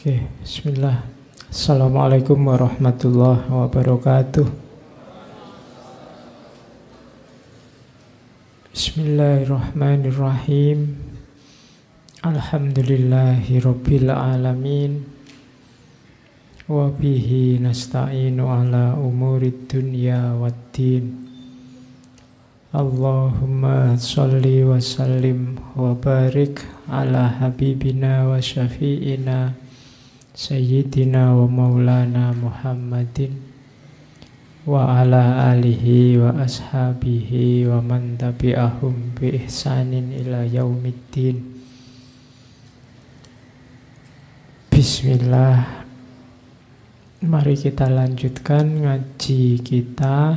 Oke, bismillah. Assalamualaikum warahmatullahi wabarakatuh. Bismillahirrahmanirrahim. Alhamdulillahi rabbil alamin. Wa bihi nasta'inu ala umurid dunya waddin. Allahumma salli wa sallim wa barik ala habibina wa syafi'ina Sayyidina wa maulana Muhammadin wa ala alihi wa ashabihi wa man tabi'ahum bi ihsanin ila yaumiddin. Bismillah. Mari kita lanjutkan ngaji kita,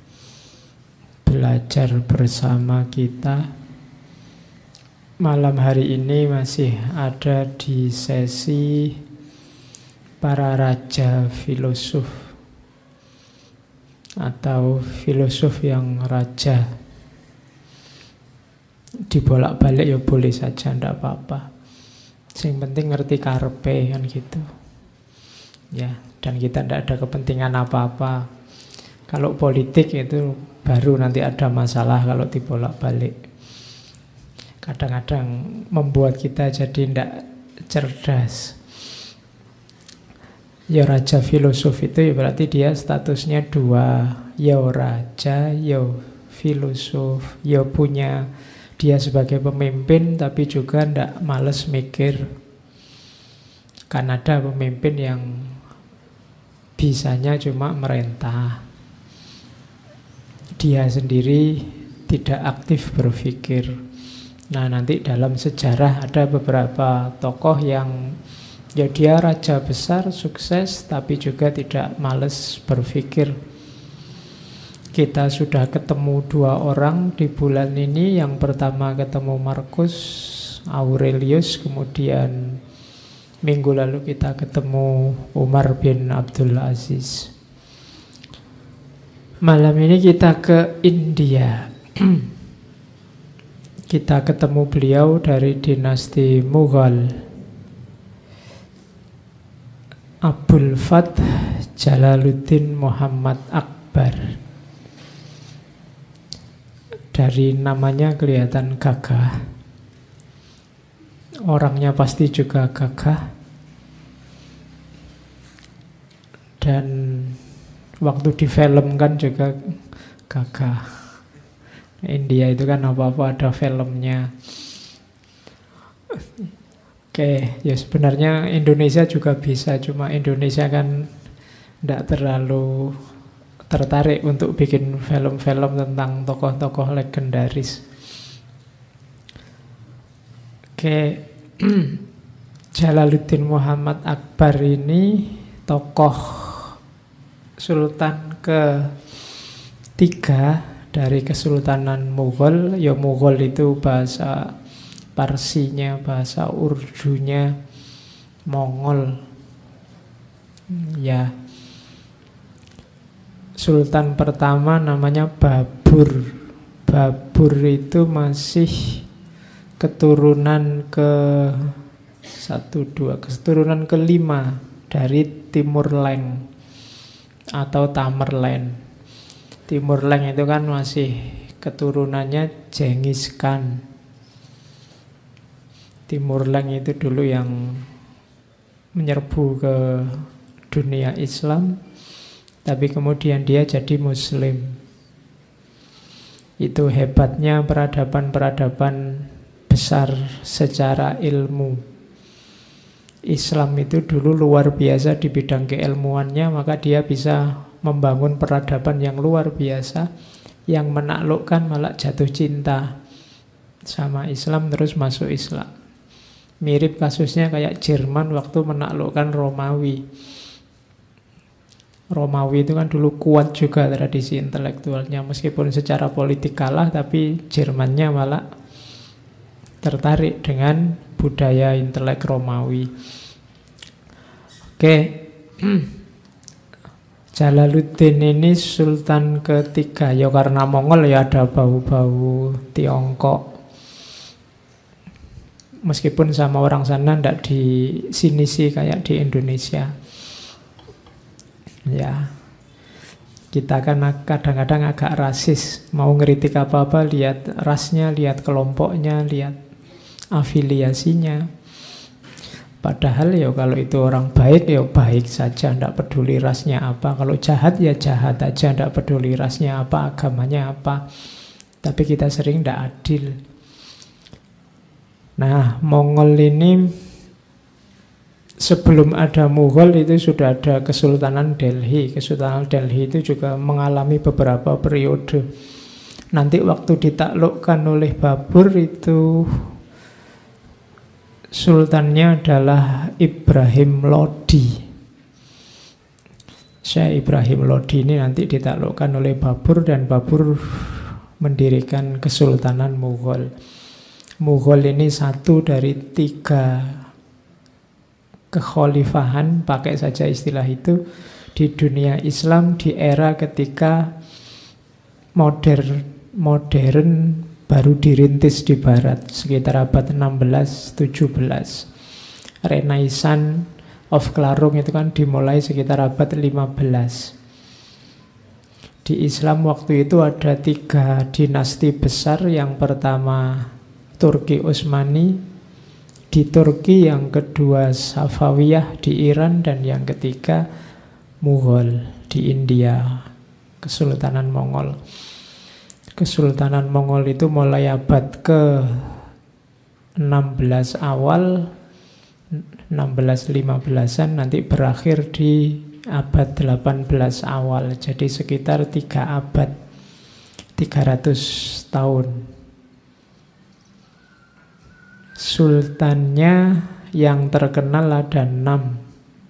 belajar bersama kita. Malam hari ini masih ada di sesi para raja filosof atau filosof yang raja. Dibolak-balik ya boleh saja, ndak apa-apa. Yang penting ngerti karepe kan gitu. Ya, dan kita ndak ada kepentingan apa-apa. Kalau politik itu baru nanti ada masalah kalau dibolak-balik. Kadang-kadang membuat kita jadi ndak cerdas. Ya raja filosof itu ya berarti dia statusnya dua. Ya raja, ya filosof. Ya punya dia sebagai pemimpin tapi juga ndak males mikir. Kan ada pemimpin yang bisanya cuma merintah. Dia sendiri tidak aktif berpikir. Nah nanti dalam sejarah ada beberapa tokoh yang ya dia raja besar, sukses, tapi juga tidak males berpikir. Kita sudah ketemu dua orang di bulan ini. Yang pertama ketemu Marcus Aurelius, kemudian minggu lalu kita ketemu Umar bin Abdul Aziz. Malam ini kita ke India. Kita ketemu beliau dari dinasti Mughal, Abul Fath Jalaluddin Muhammad Akbar. Dari namanya kelihatan gagah. Orangnya pasti juga gagah. Dan waktu di film kan juga gagah. India itu kan apa-apa ada filmnya. Oke, ya sebenarnya Indonesia juga bisa, cuma Indonesia kan tidak terlalu tertarik untuk bikin film-film tentang tokoh-tokoh legendaris. Oke, Jalaluddin Muhammad Akbar ini tokoh sultan ketiga dari Kesultanan Mughal. Ya Mughal itu bahasa Parsinya, bahasa Urdunya Mongol. Ya. Sultan pertama namanya Babur. Babur itu masih keturunan keturunan kelima dari Timur Leng atau Tamerlane. Timur Leng itu kan masih keturunannya Genghis Khan. Timur Leng itu dulu yang menyerbu ke dunia Islam, tapi kemudian dia jadi Muslim. Itu hebatnya peradaban-peradaban besar secara ilmu. Islam itu dulu luar biasa di bidang keilmuannya, maka dia bisa membangun peradaban yang luar biasa. Yang menaklukkan malah jatuh cinta sama Islam terus masuk Islam. Mirip kasusnya kayak Jerman waktu menaklukkan Romawi. Romawi itu kan dulu kuat juga tradisi intelektualnya. Meskipun secara politik kalah, tapi Jermannya malah tertarik dengan budaya intelek Romawi. Oke, Jalaluddin ini sultan ketiga. Ya karena Mongol ya ada bau-bau Tiongkok. Meskipun sama orang sana ndak di sini sih kayak di Indonesia. Ya, kita kan kadang-kadang agak rasis. Mau ngeritik apa-apa, lihat rasnya, lihat kelompoknya, lihat afiliasinya. Padahal ya kalau itu orang baik, ya baik saja, ndak peduli rasnya apa. Kalau jahat, ya jahat aja, ndak peduli rasnya apa, agamanya apa. Tapi kita sering ndak adil. Nah, Mongol ini sebelum ada Mughal itu sudah ada Kesultanan Delhi. Kesultanan Delhi itu juga mengalami beberapa periode. Nanti waktu ditaklukkan oleh Babur itu sultannya adalah Ibrahim Lodi. Syekh Ibrahim Lodi ini nanti ditaklukkan oleh Babur dan Babur mendirikan Kesultanan Mughal. Mughal ini satu dari 3 kekhalifahan, pakai saja istilah itu, di dunia Islam di era ketika modern baru dirintis di barat, sekitar abad 16-17. Renaissance of Klarung itu kan dimulai sekitar abad 15. Di Islam waktu itu ada 3 dinasti besar. Yang pertama Turki Utsmani di Turki, yang kedua Safawiyah di Iran, dan yang ketiga Mughal di India, Kesultanan Mongol. Kesultanan Mongol itu mulai abad ke-16 awal, 16-15an, nanti berakhir di abad 18 awal. Jadi sekitar 3 abad, 300 tahun. Sultannya yang terkenal ada 6.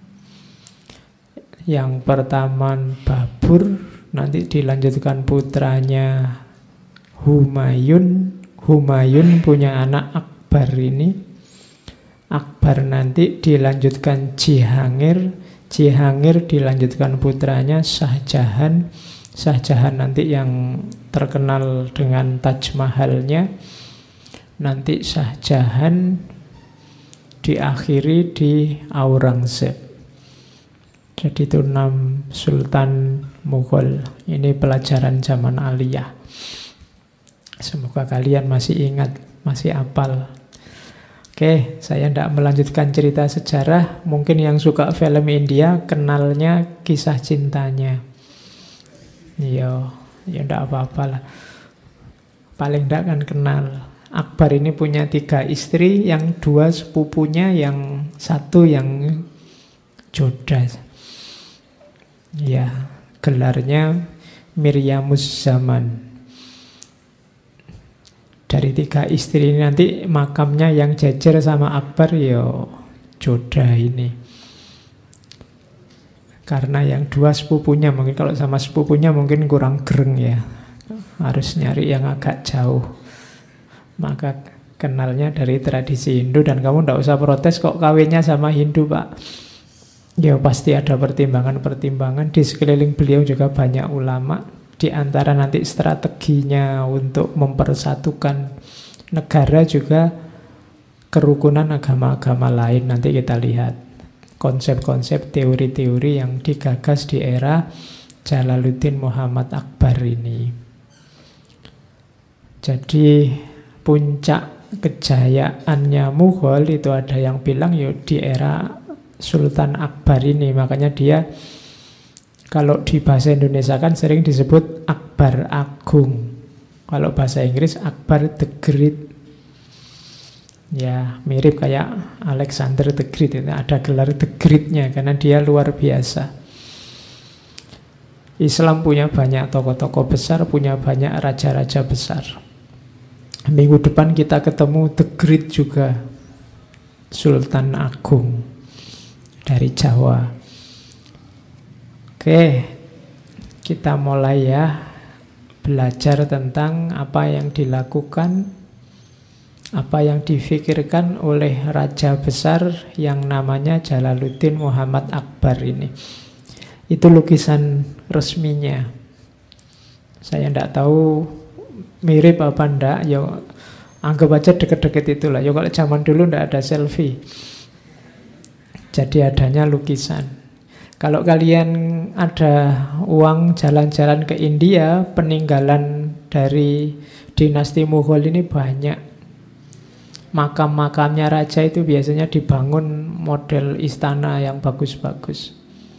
Yang pertama Babur, nanti dilanjutkan putranya Humayun. Humayun punya anak Akbar ini. Akbar nanti dilanjutkan Jihangir. Jihangir dilanjutkan putranya Shahjahan. Shahjahan nanti yang terkenal dengan Taj Mahalnya. Nanti Shahjahan diakhiri di Aurangzeb. Jadi itu 6 Sultan Mughal. Ini pelajaran zaman aliyah. Semoga kalian masih ingat, masih hafal. Oke, saya tidak melanjutkan cerita sejarah. Mungkin yang suka film India kenalnya kisah cintanya. Ya tidak apa-apa lah. Paling tidak kan kenal. Akbar ini punya 3 istri, yang 2 sepupunya, yang 1 yang joda. Ya, gelarnya Miryamus Zaman. Dari 3 istri ini nanti makamnya yang jejer sama Akbar ya joda ini. Karena yang 2 sepupunya, mungkin kalau sama sepupunya mungkin kurang gereng ya. Harus nyari yang agak jauh. Maka kenalnya dari tradisi Hindu, dan kamu tidak usah protes kok kawinnya sama Hindu, Pak. Ya pasti ada pertimbangan-pertimbangan. Di sekeliling beliau juga banyak ulama. Di antara nanti strateginya untuk mempersatukan negara juga kerukunan agama-agama lain. Nanti kita lihat konsep-konsep, teori-teori yang digagas di era Jalaluddin Muhammad Akbar ini. Jadi puncak kejayaannya Mughal itu ada yang bilang ya di era Sultan Akbar ini. Makanya dia kalau di bahasa Indonesia kan sering disebut Akbar Agung. Kalau bahasa Inggris Akbar the Great. Ya mirip kayak Alexander the Great. Itu ada gelar the Great-nya karena dia luar biasa. Islam punya banyak tokoh-tokoh besar, punya banyak raja-raja besar. Minggu depan kita ketemu The Great juga, Sultan Agung dari Jawa. Oke, kita mulai ya belajar tentang apa yang dilakukan, apa yang difikirkan oleh raja besar yang namanya Jalaluddin Muhammad Akbar ini. Itu lukisan resminya. Saya tidak tahu mirip apa enggak, ya Anggap aja deket-deket itulah. Ya kalau zaman dulu ndak ada selfie. Jadi adanya lukisan. Kalau kalian ada uang jalan-jalan ke India, peninggalan dari dinasti Mughal ini banyak. Makam-makamnya raja itu biasanya dibangun model istana yang bagus-bagus.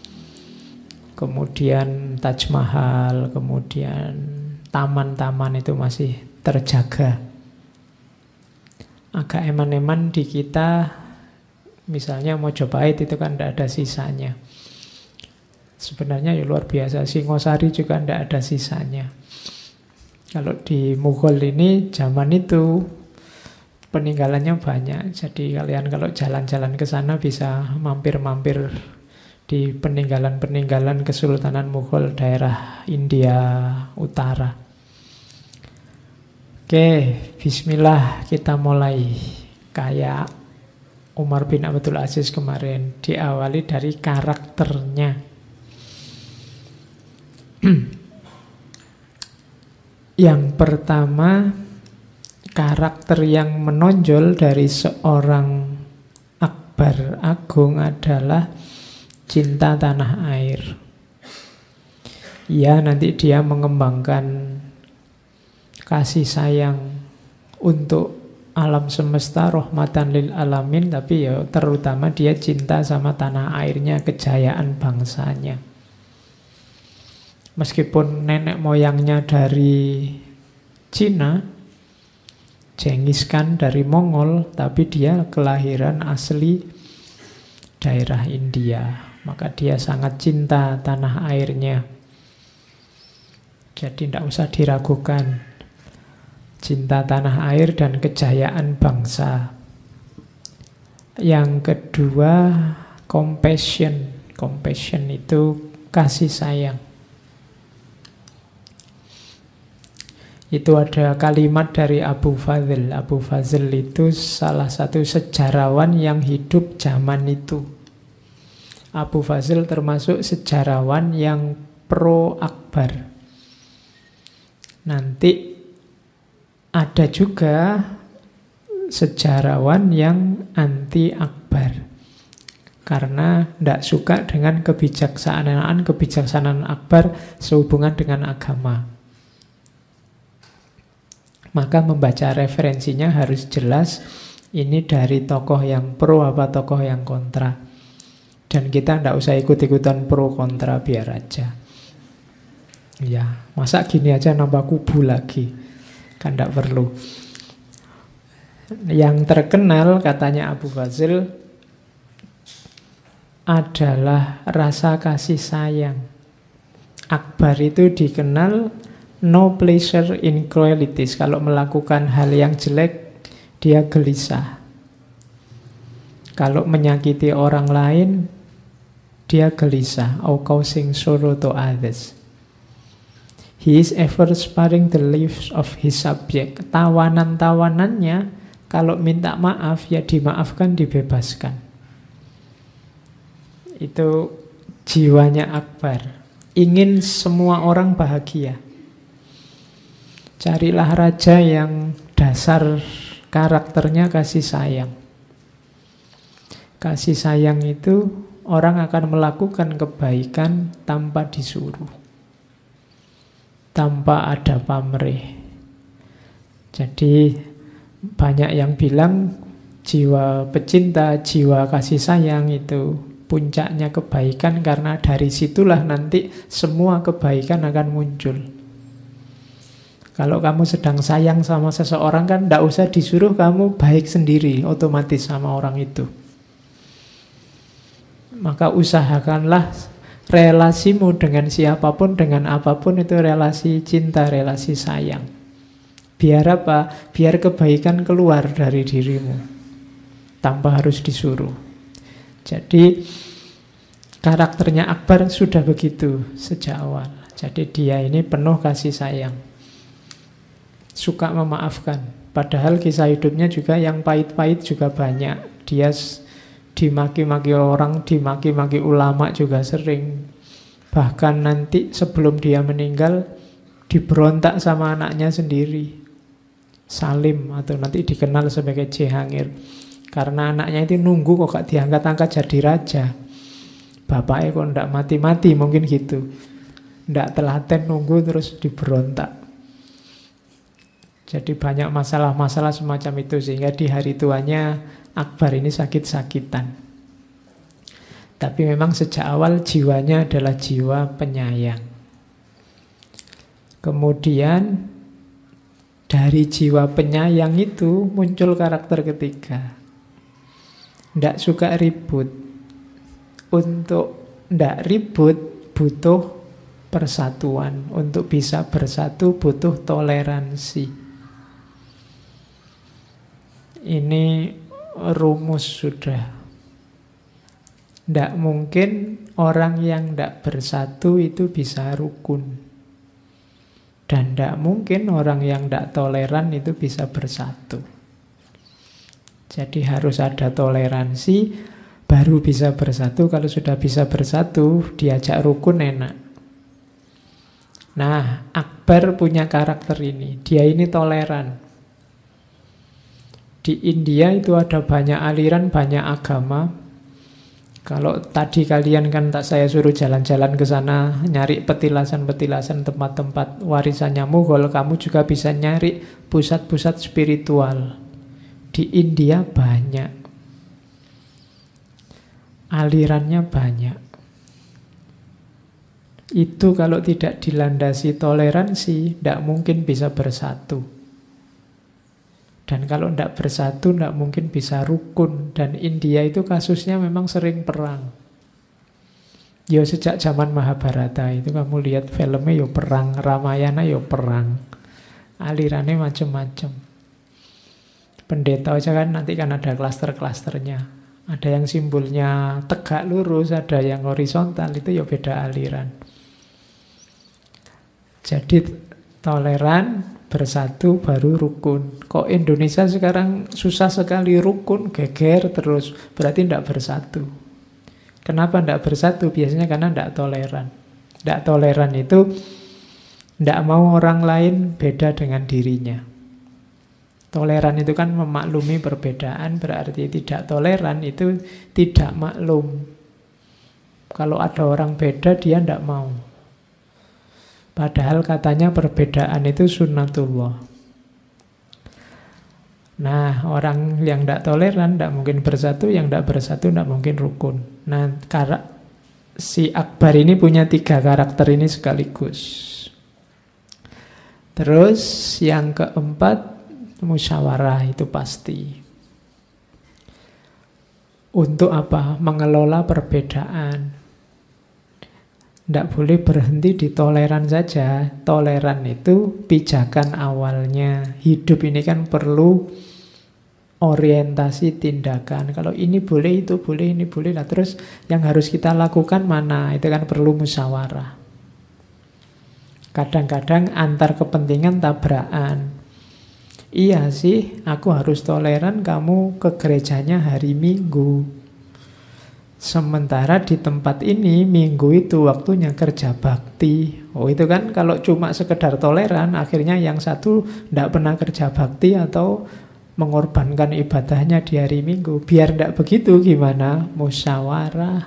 Kemudian Taj Mahal, kemudian taman-taman itu masih terjaga. Agak eman-eman di kita, misalnya Mojopahit itu kan tidak ada sisanya. Sebenarnya ya luar biasa, Singosari juga tidak ada sisanya. Kalau di Mughal ini zaman itu peninggalannya banyak. Jadi kalian kalau jalan-jalan ke sana bisa mampir-mampir di peninggalan-peninggalan Kesultanan Mughal daerah India Utara. Oke, bismillah kita mulai. Kayak Umar bin Abdul Aziz kemarin, diawali dari karakternya. Yang pertama, karakter yang menonjol dari seorang Akbar Agung adalah cinta tanah air. Ya, nanti dia mengembangkan kasih sayang untuk alam semesta, rahmatan lil alamin, tapi ya terutama dia cinta sama tanah airnya, kejayaan bangsanya. Meskipun nenek moyangnya dari Cina, Genghis Khan dari Mongol, tapi dia kelahiran asli daerah India. Maka dia sangat cinta tanah airnya. Jadi tidak usah diragukan. Cinta tanah air dan kejayaan bangsa. Yang kedua, compassion. Compassion itu kasih sayang. Itu ada kalimat dari Abu Fazl. Abu Fazl itu salah satu sejarawan yang hidup zaman itu. Abu Fazl termasuk sejarawan yang pro Akbar. Nanti ada juga sejarawan yang anti Akbar karena tidak suka dengan kebijaksanaan Akbar sehubungan dengan agama. Maka membaca referensinya harus jelas ini dari tokoh yang pro apa tokoh yang kontra. Dan kita tidak usah ikut-ikutan pro kontra, biar aja. Ya, masa gini aja nambah kubu lagi. Kan tidak perlu. Yang terkenal katanya Abu Fazl adalah rasa kasih sayang. Akbar itu dikenal no pleasure in cruelties. Kalau melakukan hal yang jelek, dia gelisah. Kalau menyakiti orang lain, dia gelisah. Or causing sorrow to others. He is ever sparing the lives of his subject. Tawanan-tawanannya kalau minta maaf ya dimaafkan, dibebaskan. Itu jiwanya Akbar. Ingin semua orang bahagia. Carilah raja yang dasar karakternya kasih sayang. Kasih sayang itu orang akan melakukan kebaikan tanpa disuruh, tanpa ada pamrih. Jadi banyak yang bilang jiwa pecinta, jiwa kasih sayang itu puncaknya kebaikan, karena dari situlah nanti semua kebaikan akan muncul. Kalau kamu sedang sayang sama seseorang kan tidak usah disuruh, kamu baik sendiri otomatis sama orang itu. Maka usahakanlah relasimu dengan siapapun, dengan apapun itu relasi cinta, relasi sayang. Biar apa? Biar kebaikan keluar dari dirimu tanpa harus disuruh. Jadi karakternya Akbar sudah begitu sejak awal. Jadi dia ini penuh kasih sayang, suka memaafkan. Padahal kisah hidupnya juga yang pahit-pahit juga banyak. Dia dimaki-maki orang, dimaki-maki ulama juga sering. Bahkan nanti sebelum dia meninggal diberontak sama anaknya sendiri. Salim atau nanti dikenal sebagai Jehangir. Karena anaknya itu nunggu kok gak diangkat-angkat jadi raja. Bapaknya kok ndak mati-mati, mungkin gitu. Ndak telaten nunggu terus diberontak. Jadi banyak masalah-masalah semacam itu. Sehingga di hari tuanya Akbar ini sakit-sakitan. Tapi memang sejak awal jiwanya adalah jiwa penyayang. Kemudian dari jiwa penyayang itu muncul karakter ketiga. Ndak suka ribut. Untuk ndak ribut butuh persatuan. Untuk bisa bersatu butuh toleransi. Ini rumus sudah. Ndak mungkin orang yang ndak bersatu itu bisa rukun. Dan ndak mungkin orang yang ndak toleran itu bisa bersatu. Jadi harus ada toleransi, baru bisa bersatu. Kalau sudah bisa bersatu, diajak rukun enak. Nah, Akbar punya karakter ini. Dia ini toleran. Di India itu ada banyak aliran, banyak agama. Kalau tadi kalian kan tak saya suruh jalan-jalan ke sana, nyari petilasan-petilasan tempat-tempat warisannya Mughal, kamu juga bisa nyari pusat-pusat spiritual. Di India banyak. Alirannya banyak. Itu kalau tidak dilandasi toleransi, tidak mungkin bisa bersatu. Dan kalau tidak bersatu, tidak mungkin bisa rukun. Dan India itu kasusnya memang sering perang. Ya sejak zaman Mahabharata itu kamu lihat filmnya ya perang, Ramayana ya perang. Alirannya macam-macam. Pendeta aja kan nanti kan ada klaster-klasternya. Ada yang simbolnya tegak lurus, ada yang horizontal, itu ya beda aliran. Jadi toleran, bersatu baru rukun. Kok Indonesia sekarang susah sekali rukun, geger terus, berarti tidak bersatu. Kenapa tidak bersatu? Biasanya karena tidak toleran. Tidak toleran itu tidak mau orang lain beda dengan dirinya. Toleran itu kan memaklumi perbedaan, berarti tidak toleran itu tidak maklum. Kalau ada orang beda dia tidak mau. Padahal katanya perbedaan itu sunnatullah. Nah, orang yang tidak toleran tidak mungkin bersatu, yang tidak bersatu tidak mungkin rukun. Nah, si Akbar ini punya 3 karakter ini sekaligus. Terus yang keempat, musyawarah itu pasti. Untuk apa? Mengelola perbedaan. Tidak boleh berhenti di toleran saja. Toleran itu pijakan awalnya. Hidup ini kan perlu orientasi tindakan. Kalau ini boleh, itu boleh, ini boleh. Nah, terus yang harus kita lakukan mana? Itu kan perlu musyawarah. Kadang-kadang antar kepentingan tabrakan. Iya sih, aku harus toleran, kamu ke gerejanya hari Minggu. Sementara di tempat ini Minggu itu waktunya kerja bakti. Oh itu kan kalau cuma sekedar toleran, akhirnya yang satu tidak pernah kerja bakti atau mengorbankan ibadahnya di hari Minggu. Biar tidak begitu gimana? Musyawarah.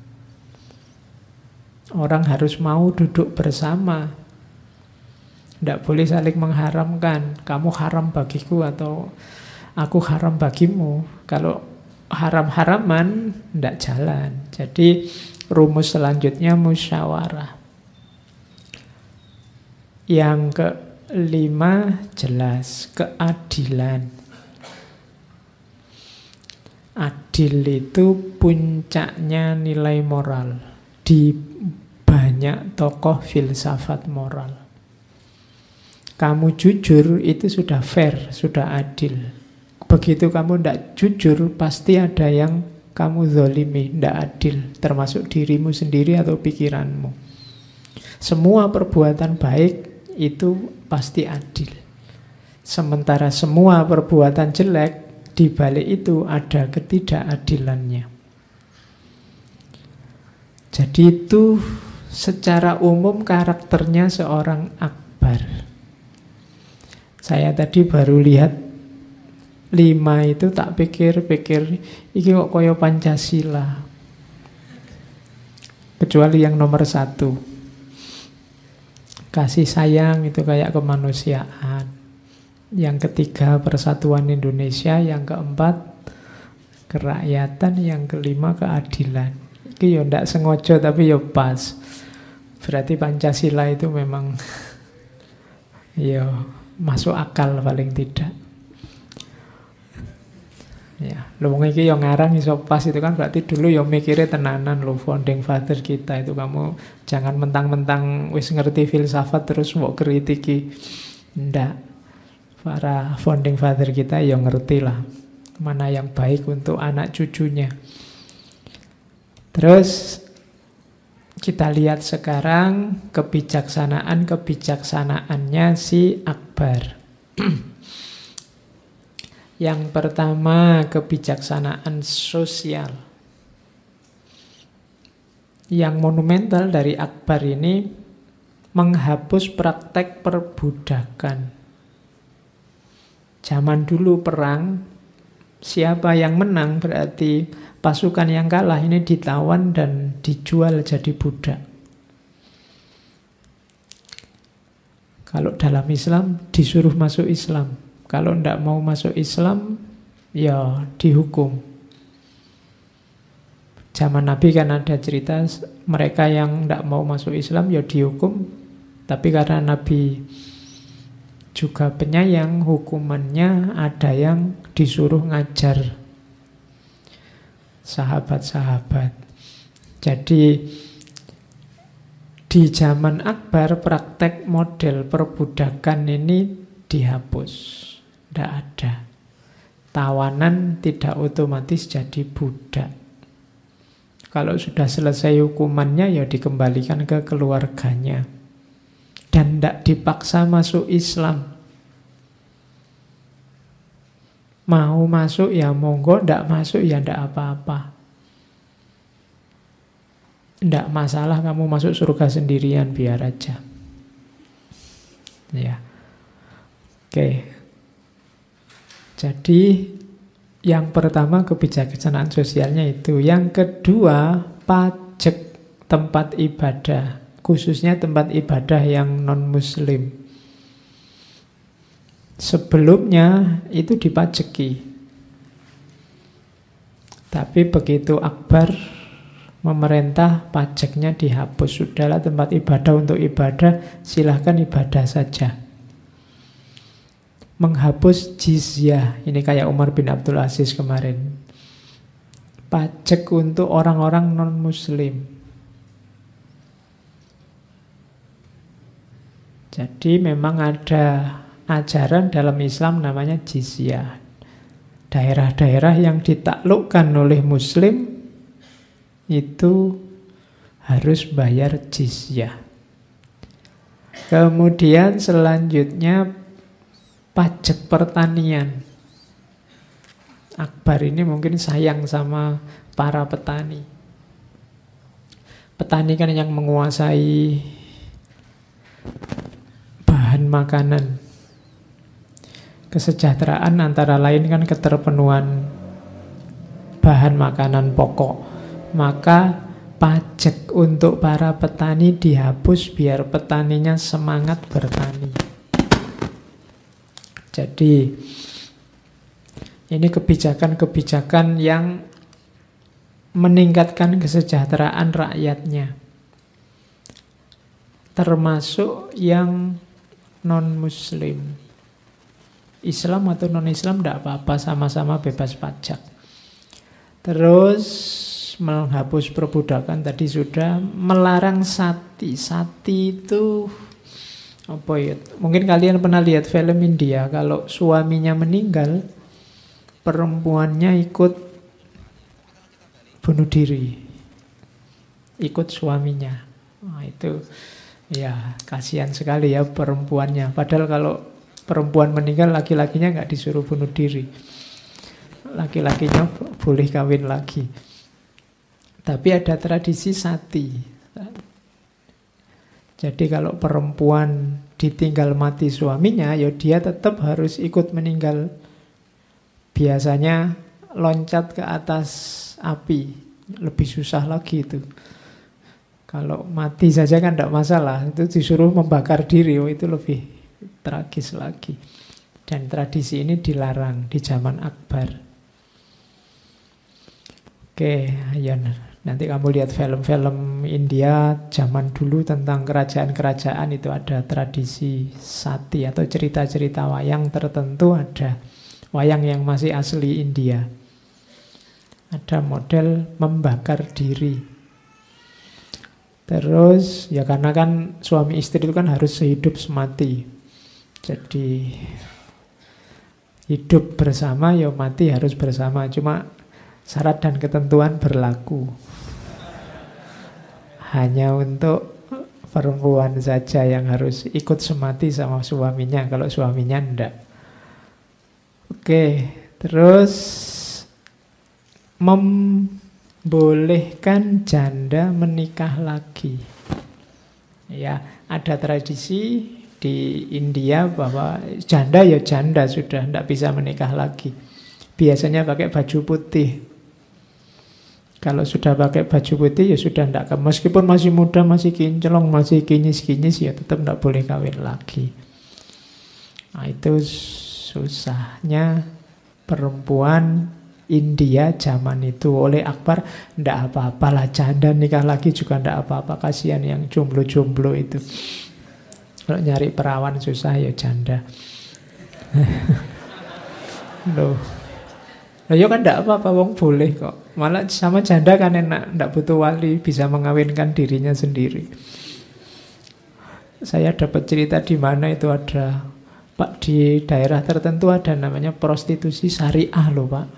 Orang harus mau duduk bersama. Tidak boleh saling mengharamkan. Kamu haram bagiku atau aku haram bagimu. Kalau haram-haraman tidak jalan. Jadi rumus selanjutnya musyawarah. Yang kelima jelas keadilan. Adil itu puncaknya nilai moral di banyak tokoh filsafat moral. Kamu jujur itu sudah fair, sudah adil. Begitu kamu tidak jujur, pasti ada yang kamu zolimi, tidak adil. Termasuk dirimu sendiri atau pikiranmu. Semua perbuatan baik itu pasti adil. Sementara semua perbuatan jelek, di balik itu ada ketidakadilannya. Jadi itu secara umum karakternya seorang Akbar. Saya tadi baru lihat 5 itu, tak pikir-pikir iki kok koyo Pancasila. Kecuali yang nomor 1, kasih sayang itu kayak kemanusiaan. Yang ketiga persatuan Indonesia, yang keempat kerakyatan, yang kelima keadilan. Iki yo ndak sengaja tapi yo pas. Berarti Pancasila itu memang yo masuk akal paling tidak. Ya, lu iki yang ngarang iso pas itu kan berarti dulu yang mikirnya tenanan lo, founding father kita itu. Kamu jangan mentang-mentang wis ngerti filsafat terus mau kritiki. Ndak. Para founding father kita yang ngerti lah mana yang baik untuk anak cucunya. Terus kita lihat sekarang kebijaksanaannya si Akbar. Yang pertama, kebijaksanaan sosial. Yang monumental dari Akbar ini menghapus praktek perbudakan. Zaman dulu perang, siapa yang menang berarti pasukan yang kalah ini ditawan dan dijual jadi budak. Kalau dalam Islam disuruh masuk Islam. Kalau tidak mau masuk Islam, ya dihukum. Zaman Nabi kan ada cerita mereka yang tidak mau masuk Islam ya dihukum. Tapi karena Nabi juga penyayang, hukumannya ada yang disuruh ngajar sahabat-sahabat. Jadi di zaman Akbar praktek model perbudakan ini dihapus. Tidak ada. Tawanan tidak otomatis jadi budak. Kalau sudah selesai hukumannya ya dikembalikan ke keluarganya. Dan tidak dipaksa masuk Islam. Mau masuk ya monggo, tidak masuk ya tidak apa-apa. Tidak masalah kamu masuk surga sendirian, biar aja. Ya. Oke. Jadi yang pertama kebijaksanaan sosialnya itu. Yang kedua pajak tempat ibadah. Khususnya tempat ibadah yang non-muslim. Sebelumnya itu dipajeki. Tapi begitu Akbar memerintah, pajaknya dihapus. Sudahlah tempat ibadah untuk ibadah, silahkan ibadah saja. Menghapus jizyah. Ini kayak Umar bin Abdul Aziz kemarin. Pajak untuk orang-orang non-muslim. Jadi memang ada ajaran dalam Islam namanya jizyah. Daerah-daerah yang ditaklukkan oleh muslim itu harus bayar jizyah. Kemudian selanjutnya pajak pertanian. Akbar ini mungkin sayang sama para petani. Petani kan yang menguasai bahan makanan. Kesejahteraan antara lain kan keterpenuhan bahan makanan pokok. Maka pajak untuk para petani dihapus biar petaninya semangat bertani. Jadi ini kebijakan-kebijakan yang meningkatkan kesejahteraan rakyatnya. Termasuk yang non-muslim. Islam atau non-Islam tidak apa-apa, sama-sama bebas pajak. Terus menghapus perbudakan tadi sudah. Melarang sati. Sati itu apa ya? Mungkin kalian pernah lihat film India. Kalau suaminya meninggal, perempuannya ikut bunuh diri, ikut suaminya. Nah, itu ya kasihan sekali ya perempuannya. Padahal kalau perempuan meninggal, laki-lakinya nggak disuruh bunuh diri. Laki-lakinya boleh kawin lagi. Tapi ada tradisi sati. Jadi kalau perempuan ditinggal mati suaminya, ya dia tetap harus ikut meninggal. Biasanya loncat ke atas api, lebih susah lagi itu. Kalau mati saja kan tidak masalah, itu disuruh membakar diri, itu lebih tragis lagi. Dan tradisi ini dilarang di zaman Akbar. Oke, ya. Nanti kamu lihat film-film India zaman dulu tentang kerajaan-kerajaan, itu ada tradisi sati atau cerita-cerita wayang tertentu, ada wayang yang masih asli India. Ada model membakar diri. Terus ya karena kan suami istri itu kan harus sehidup semati. Jadi hidup bersama ya mati harus bersama. Cuma syarat dan ketentuan berlaku. Hanya untuk perempuan saja yang harus ikut semati sama suaminya. Kalau suaminya enggak. Oke, terus membolehkan janda menikah lagi. Ya, ada tradisi di India bahwa janda ya janda sudah, enggak bisa menikah lagi. Biasanya pakai baju putih. Kalau sudah pakai baju putih ya sudah enggak, meskipun masih muda, masih kinclong, masih kinyis-kinyis, ya tetap enggak boleh kawin lagi. Nah, itu susahnya perempuan India zaman itu. Oleh Akbar, enggak apa-apalah janda nikah lagi juga enggak apa-apa, kasihan yang jomblo-jomblo itu. Kalau nyari perawan susah ya janda. Loh, ya kan enggak apa-apa, wong boleh kok. Malah sama janda kan enak, enggak butuh wali, bisa mengawinkan dirinya sendiri. Saya dapat cerita di mana itu ada, Pak, di daerah tertentu ada namanya prostitusi syariah loh, Pak.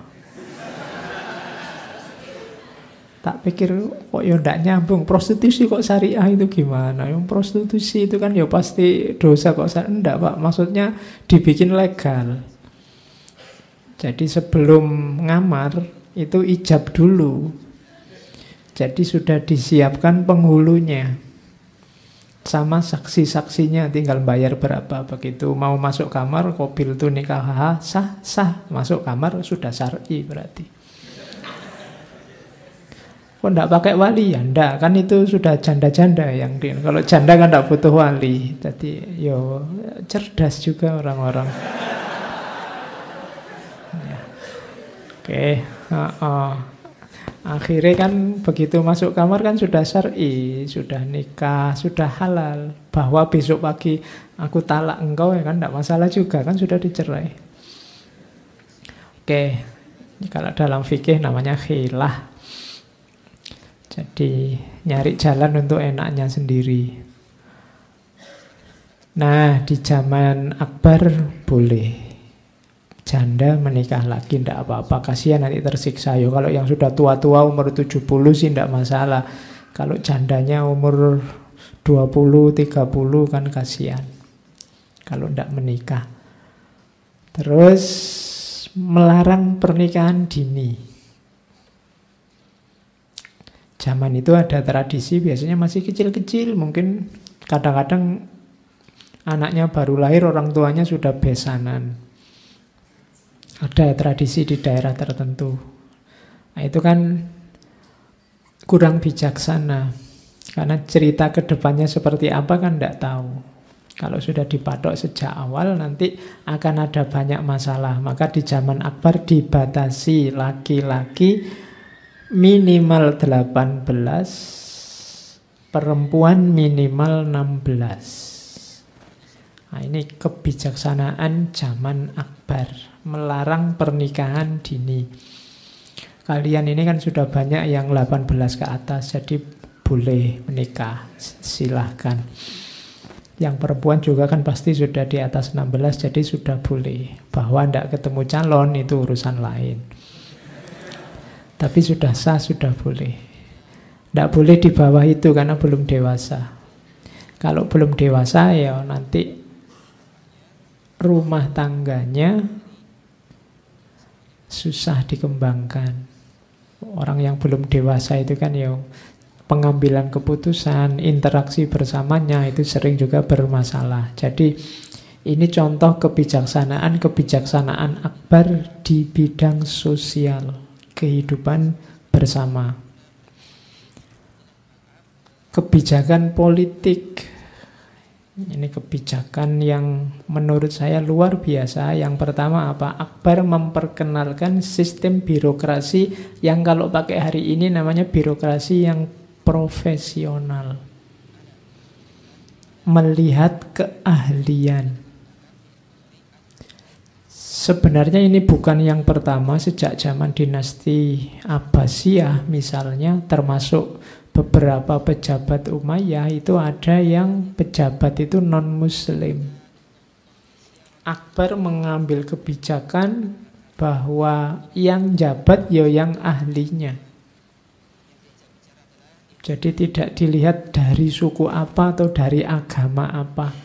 Tak pikir kok ya enggak nyambung, prostitusi kok syariah itu gimana? Yang prostitusi itu kan ya pasti dosa kok. Enggak, Pak, maksudnya dibikin legal. Jadi sebelum ngamar itu ijab dulu. Jadi sudah disiapkan penghulunya sama saksi-saksinya, tinggal bayar berapa. Begitu mau masuk kamar, kobil itu nikah sah, masuk kamar sudah syar'i berarti. Kok enggak pakai wali? Ya enggak, kan itu sudah janda-janda yang kalau janda kan enggak butuh wali. Jadi yo cerdas juga orang-orang. Ya. Oke. Akhirnya kan begitu masuk kamar kan sudah syar'i, sudah nikah, sudah halal. Bahwa besok pagi aku talak engkau ya kan tidak masalah juga, kan sudah dicerai. Oke, kalau dalam fikih namanya khilah. Jadi nyari jalan untuk enaknya sendiri. Nah, di zaman Akbar boleh janda menikah lagi, tidak apa-apa, kasihan nanti tersiksa. Yo, kalau yang sudah tua-tua umur 70 sih tidak masalah. Kalau jandanya umur 20, 30 kan kasihan kalau tidak menikah. Terus melarang pernikahan dini. Zaman itu ada tradisi, biasanya masih kecil-kecil, mungkin kadang-kadang anaknya baru lahir, orang tuanya sudah besanan. Ada tradisi di daerah tertentu. Nah, itu kan kurang bijaksana. Karena cerita ke depannya seperti apa kan tidak tahu. Kalau sudah dipatok sejak awal nanti akan ada banyak masalah. Maka di zaman Akbar dibatasi laki-laki minimal 18, perempuan minimal 16. Nah, ini kebijaksanaan zaman Akbar. Melarang pernikahan dini. Kalian ini kan sudah banyak yang 18 ke atas, jadi boleh menikah, silahkan. Yang perempuan juga kan pasti sudah di atas 16, jadi sudah boleh. Bahwa tidak ketemu calon itu urusan lain. Tapi sudah sah, sudah boleh. Tidak boleh di bawah itu karena belum dewasa. Kalau belum dewasa ya nanti rumah tangganya susah dikembangkan. Orang yang belum dewasa itu kan ya pengambilan keputusan, interaksi bersamanya itu sering juga bermasalah. Jadi ini contoh kebijaksanaan Akbar di bidang sosial, kehidupan bersama. Kebijakan politik, ini kebijakan yang menurut saya luar biasa. Yang pertama apa? Akbar memperkenalkan sistem birokrasi yang kalau pakai hari ini namanya birokrasi yang profesional. Melihat keahlian. Sebenarnya ini bukan yang pertama. Sejak zaman dinasti Abbasiyah misalnya, termasuk beberapa pejabat Umayyah itu ada yang pejabat itu non-muslim. Akbar mengambil kebijakan bahwa yang jabat ya yang ahlinya. Jadi tidak dilihat dari suku apa atau dari agama apa.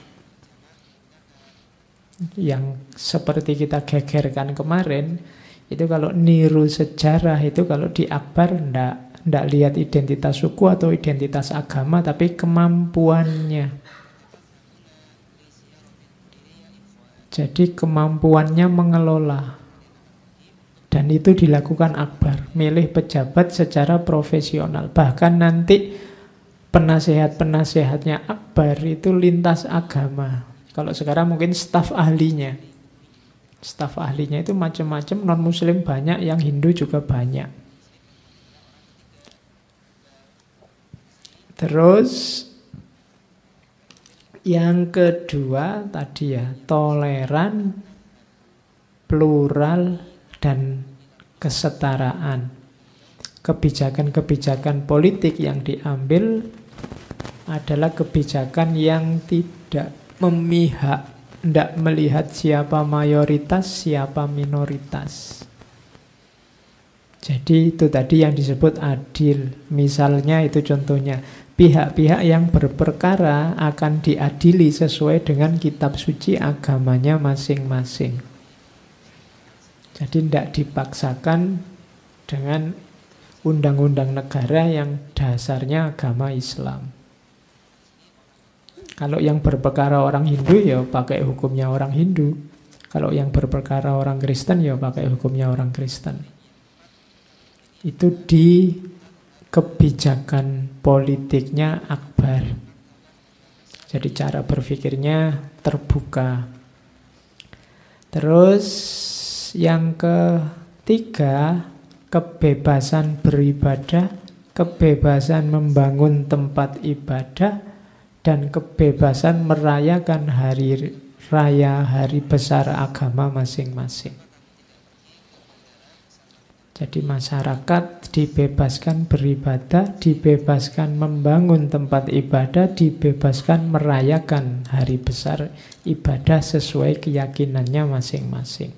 Yang seperti kita gegerkan kemarin, itu kalau niru sejarah itu kalau di Akbar tidak lihat identitas suku atau identitas agama, tapi kemampuannya. Jadi kemampuannya mengelola. Dan itu dilakukan Akbar. Milih pejabat secara profesional. Bahkan nanti penasehat-penasehatnya Akbar itu lintas agama. Kalau sekarang mungkin staf ahlinya. Staf ahlinya itu macam-macam, non-muslim banyak, yang Hindu juga banyak. Terus yang kedua tadi ya, toleran, plural, dan kesetaraan. Kebijakan-kebijakan politik yang diambil adalah kebijakan yang tidak memihak, tidak melihat siapa mayoritas, siapa minoritas. Jadi itu tadi yang disebut adil. Misalnya itu contohnya, pihak-pihak yang berperkara akan diadili sesuai dengan kitab suci agamanya masing-masing. Jadi tidak dipaksakan dengan undang-undang negara yang dasarnya agama Islam. Kalau yang berperkara orang Hindu ya pakai hukumnya orang Hindu. Kalau yang berperkara orang Kristen ya pakai hukumnya orang Kristen. Itu di kebijakan politiknya Akbar. Jadi cara berpikirnya terbuka. Terus yang ketiga, kebebasan beribadah, kebebasan membangun tempat ibadah, dan kebebasan merayakan hari raya, hari besar agama masing-masing. Jadi masyarakat dibebaskan beribadah, dibebaskan membangun tempat ibadah, dibebaskan merayakan hari besar ibadah sesuai keyakinannya masing-masing.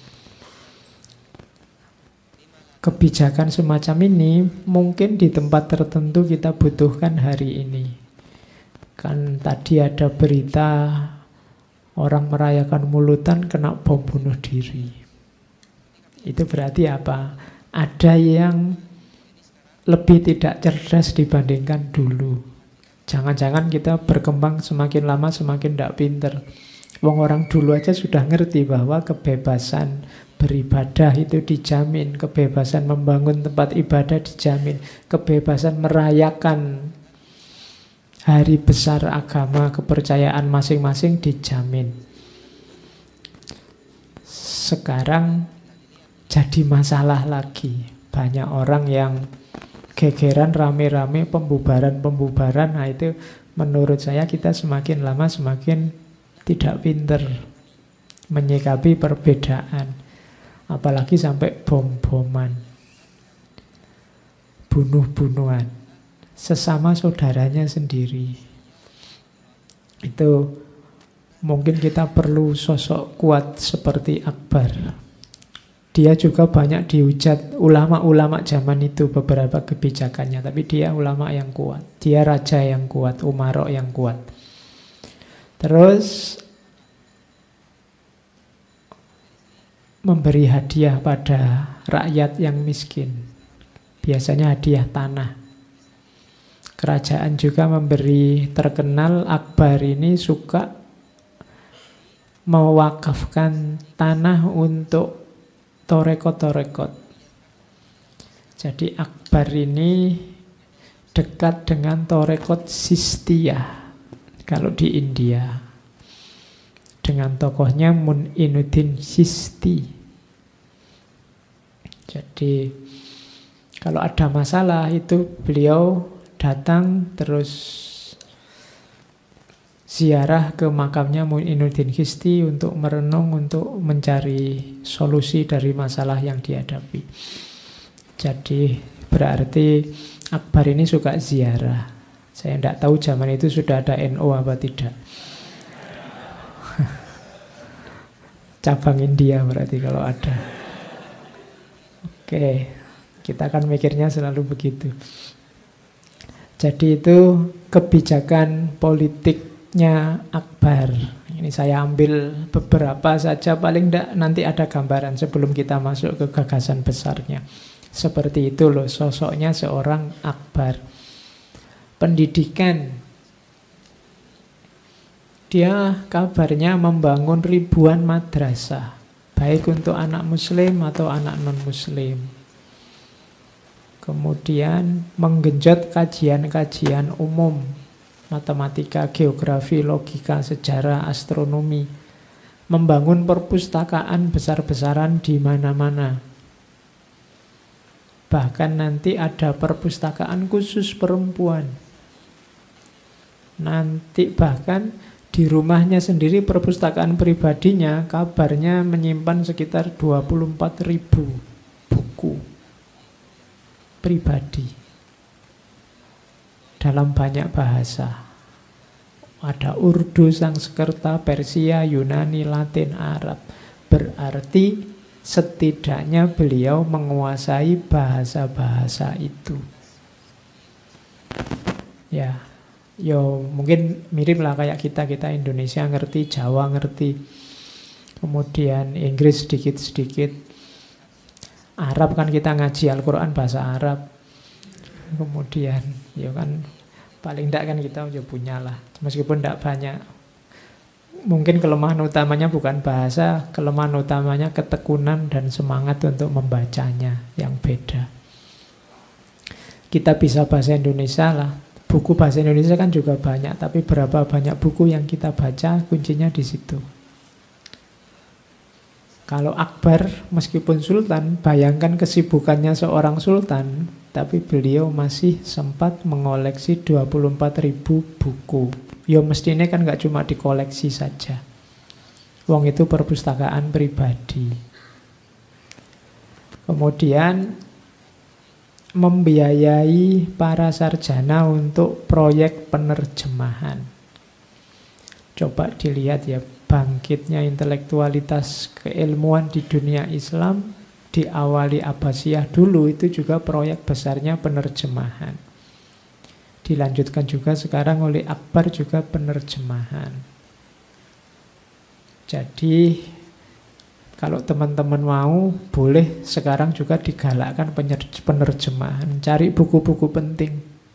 Kebijakan semacam ini mungkin di tempat tertentu kita butuhkan hari ini. Kan tadi ada berita orang merayakan Mulutan kena bom bunuh diri. Itu berarti apa? Ada yang lebih tidak cerdas dibandingkan dulu. Jangan-jangan kita berkembang semakin lama semakin tidak pinter. Wong orang dulu aja sudah ngerti bahwa kebebasan beribadah itu dijamin, kebebasan membangun tempat ibadah dijamin, kebebasan merayakan hari besar agama, kepercayaan masing-masing dijamin. Sekarang jadi masalah lagi. Banyak orang yang gegeran rame-rame pembubaran-pembubaran. Nah itu menurut saya kita semakin lama semakin tidak pinter menyikapi perbedaan. Apalagi sampai bom-boman, bunuh-bunuhan sesama saudaranya sendiri. Itu mungkin kita perlu sosok kuat seperti Akbar. Dia juga banyak dihujat ulama-ulama zaman itu beberapa kebijakannya, tapi dia ulama yang kuat, dia raja yang kuat, umarok yang kuat. Terus memberi hadiah pada rakyat yang miskin. Biasanya hadiah tanah. kerajaan juga memberi terkenal Akbar ini suka mewakafkan tanah untuk torekot-torekot. Jadi Akbar ini dekat dengan torekot Sistiyah kalau di India, dengan tokohnya Mu'inuddin Chisti. Jadi kalau ada masalah itu beliau datang terus ziarah ke makamnya Mu'inuddin Chisti untuk merenung, untuk mencari solusi dari masalah yang dihadapi. Jadi berarti Akbar ini suka ziarah. Saya tidak tahu zaman itu sudah ada NU apa tidak. Cabang India berarti kalau ada. Oke, kita kan mikirnya selalu begitu. Jadi itu kebijakan politiknya Akbar. Ini saya ambil beberapa saja, paling tidak nanti ada gambaran sebelum kita masuk ke gagasan besarnya. Seperti itu loh sosoknya seorang Akbar. Pendidikan. Dia kabarnya membangun ribuan madrasah, baik untuk anak muslim atau anak non-muslim. Kemudian menggenjot kajian-kajian umum, matematika, geografi, logika, sejarah, astronomi. Membangun perpustakaan besar-besaran di mana-mana. Bahkan nanti ada perpustakaan khusus perempuan. Nanti bahkan di rumahnya sendiri perpustakaan pribadinya kabarnya menyimpan sekitar 24.000 buku pribadi dalam banyak bahasa. Ada Urdu, Sanskerta, Persia, Yunani, Latin, Arab. Berarti setidaknya beliau menguasai bahasa-bahasa itu. Ya, yo mungkin mirip lah kayak kita Indonesia ngerti, Jawa ngerti, kemudian Inggris sedikit-sedikit. Arab kan kita ngaji Al-Quran bahasa Arab. Kemudian ya kan paling tidak kan kita ya punya lah, meskipun tidak banyak. Mungkin kelemahan utamanya bukan bahasa, kelemahan utamanya ketekunan dan semangat untuk membacanya yang beda. Kita bisa bahasa Indonesia lah, buku bahasa Indonesia kan juga banyak, tapi berapa banyak buku yang kita baca, kuncinya di situ. Kalau Akbar meskipun sultan, bayangkan kesibukannya seorang sultan, tapi beliau masih sempat mengoleksi 24.000 buku. Ya mestinya kan gak cuma dikoleksi saja. Wong itu perpustakaan pribadi. Kemudian membiayai para sarjana untuk proyek penerjemahan. Coba dilihat ya, bangkitnya intelektualitas keilmuan di dunia Islam diawali Abbasiyah dulu, itu juga proyek besarnya penerjemahan. Dilanjutkan juga sekarang oleh Akbar juga penerjemahan. Jadi kalau teman-teman mau, boleh sekarang juga digalakkan penerjemahan. Cari buku-buku penting.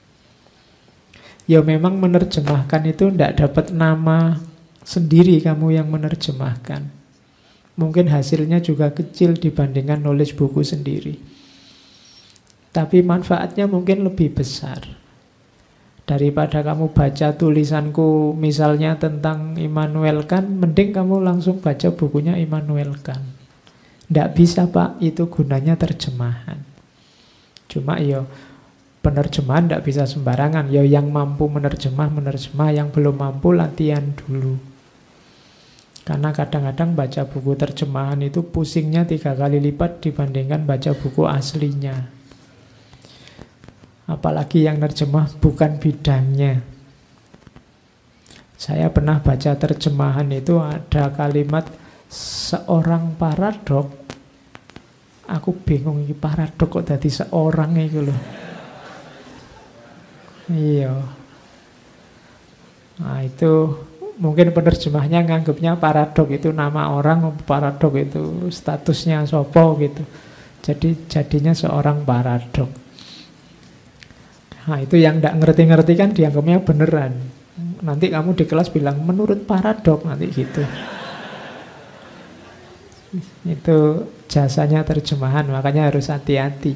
Ya memang menerjemahkan itu tidak dapat nama sendiri kamu yang menerjemahkan. Mungkin hasilnya juga kecil dibandingkan nulis buku sendiri. Tapi manfaatnya mungkin lebih besar. Daripada kamu baca tulisanku misalnya tentang Immanuel Kant, mending kamu langsung baca bukunya Immanuel Kant. Tidak bisa Pak, itu gunanya terjemahan. Cuma yo penerjemahan tidak bisa sembarangan. Yo yang mampu menerjemah, yang belum mampu latihan dulu. Karena kadang-kadang baca buku terjemahan itu pusingnya 3 kali lipat dibandingkan baca buku aslinya. Apalagi yang nerjemah bukan bidangnya. Saya pernah baca terjemahan itu ada kalimat seorang paradok. Aku bingung ini paradok kok jadi seorang itu loh. Iya. Nah itu mungkin penerjemahnya nganggapnya paradok itu nama orang, paradok itu statusnya sopo gitu. Jadi jadinya seorang paradok. Nah, itu yang tidak ngerti-ngerti kan dianggapnya beneran. Nanti kamu di kelas bilang menurut paradok nanti gitu. Itu jasanya terjemahan, makanya harus hati-hati.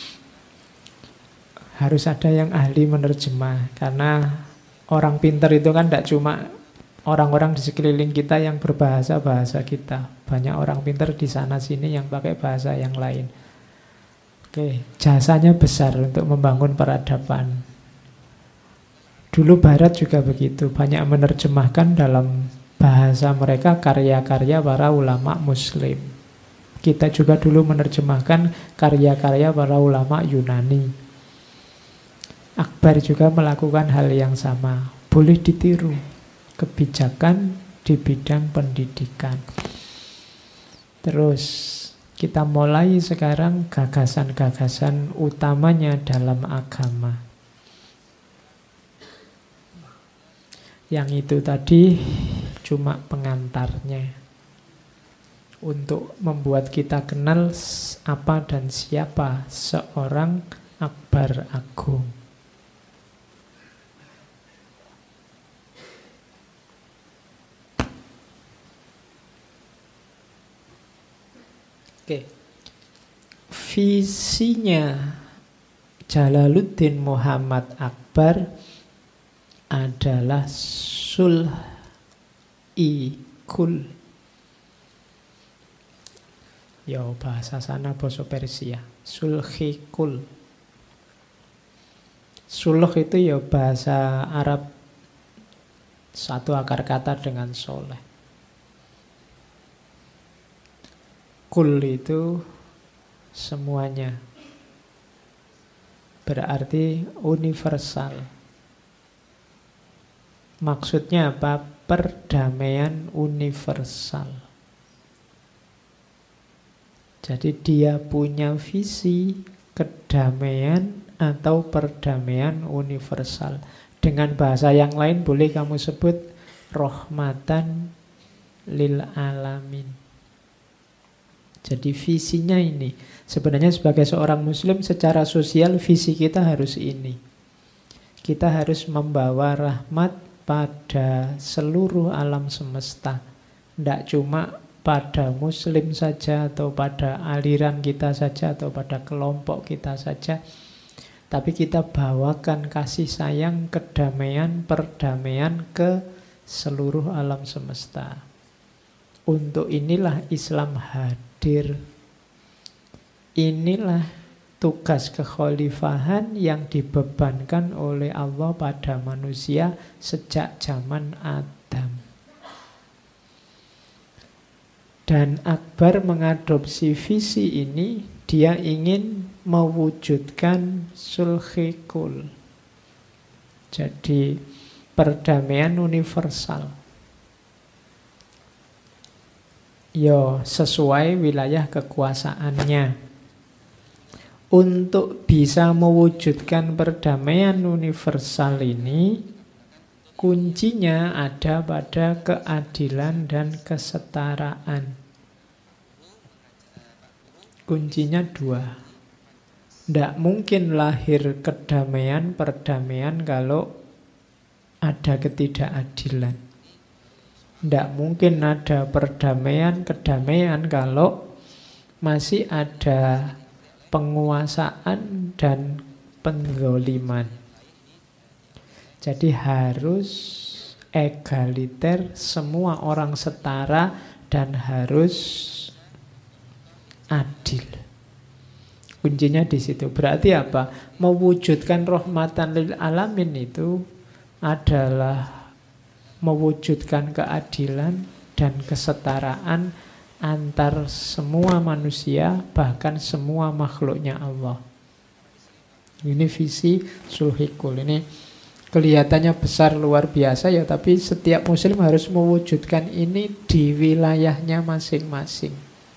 Harus ada yang ahli menerjemah, karena orang pinter itu kan tidak cuma orang-orang di sekeliling kita yang berbahasa bahasa kita. Banyak orang pinter di sana sini yang pakai bahasa yang lain. Oke, jasanya besar untuk membangun peradaban. Dulu Barat juga begitu, banyak menerjemahkan dalam bahasa mereka karya-karya para ulama Muslim. Kita juga dulu menerjemahkan karya-karya para ulama Yunani. Akbar juga melakukan hal yang sama. Boleh ditiru kebijakan di bidang pendidikan. Terus kita mulai sekarang gagasan-gagasan utamanya dalam agama. Yang itu tadi cuma pengantarnya untuk membuat kita kenal apa dan siapa seorang Akbar Agung. Oke. Visinya Jalaluddin Muhammad Akbar adalah sulh-i-kul. Ya bahasa sana bahasa Persia. Sulh-i-kul. Sulh itu ya bahasa Arab, satu akar kata dengan soleh. Kul itu semuanya. Berarti universal. Maksudnya apa? Perdamaian universal. Jadi dia punya visi kedamaian atau perdamaian universal. Dengan bahasa yang lain boleh kamu sebut rahmatan lil alamin. Jadi visinya ini. Sebenarnya sebagai seorang muslim secara sosial visi kita harus ini. Kita harus membawa rahmat pada seluruh alam semesta. Tidak cuma pada muslim saja, atau pada aliran kita saja, atau pada kelompok kita saja. Tapi kita bawakan kasih sayang, kedamaian, perdamaian ke seluruh alam semesta. Untuk inilah Islam hadir. Inilah tugas kekhalifahan yang dibebankan oleh Allah pada manusia sejak zaman Adam. Dan Akbar mengadopsi visi ini, dia ingin mewujudkan sulhikul. Jadi perdamaian universal. Yo, sesuai wilayah kekuasaannya. Untuk bisa mewujudkan perdamaian universal ini, kuncinya ada pada keadilan dan kesetaraan. Kuncinya dua. Tidak mungkin lahir kedamaian, perdamaian kalau ada ketidakadilan. Tidak mungkin ada perdamaian, kedamaian kalau masih ada penguasaan dan penggoliman. Jadi harus egaliter, semua orang setara dan harus adil. Kuncinya di situ. Berarti apa? Mewujudkan rahmatan lil alamin itu adalah mewujudkan keadilan dan kesetaraan antar semua manusia, bahkan semua makhluknya Allah. Ini visi sulhikul. Ini kelihatannya besar luar biasa ya, tapi setiap muslim harus mewujudkan ini di wilayahnya masing-masing.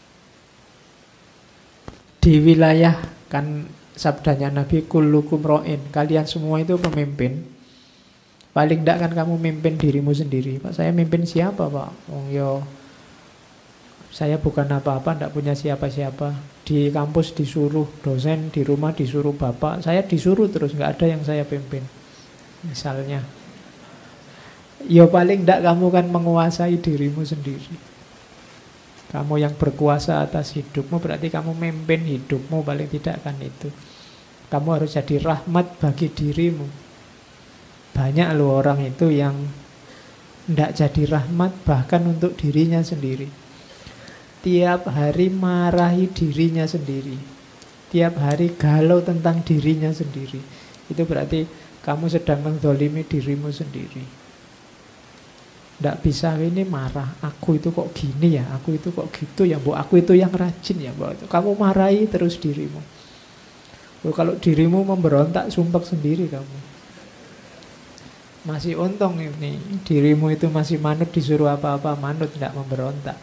Di wilayah, kan sabdanya Nabi, kullukum ra'in, kalian semua itu pemimpin. Paling tidak kan kamu mimpin dirimu sendiri. Pak, saya mimpin siapa Pak? Oh yo, Saya bukan apa-apa, tidak punya siapa-siapa. Di kampus disuruh dosen, di rumah disuruh bapak. Saya disuruh terus, nggak ada yang saya pimpin. Misalnya, ya paling tidak kamu kan menguasai dirimu sendiri. Kamu yang berkuasa atas hidupmu, berarti kamu memimpin hidupmu, paling tidak kan itu. Kamu harus jadi rahmat bagi dirimu. Banyak loh orang itu yang tidak jadi rahmat bahkan untuk dirinya sendiri. Tiap hari marahi dirinya sendiri. Tiap hari galau tentang dirinya sendiri. Itu berarti kamu sedang menzalimi dirimu sendiri. Tidak bisa ini marah. Aku itu kok gini ya, aku itu kok gitu ya, Bu. Aku itu yang rajin ya, Bu. Kamu marahi terus dirimu. Kalau dirimu memberontak, sumpah sendiri kamu. Masih untung ini, dirimu itu masih manut, disuruh apa-apa manut, tidak memberontak.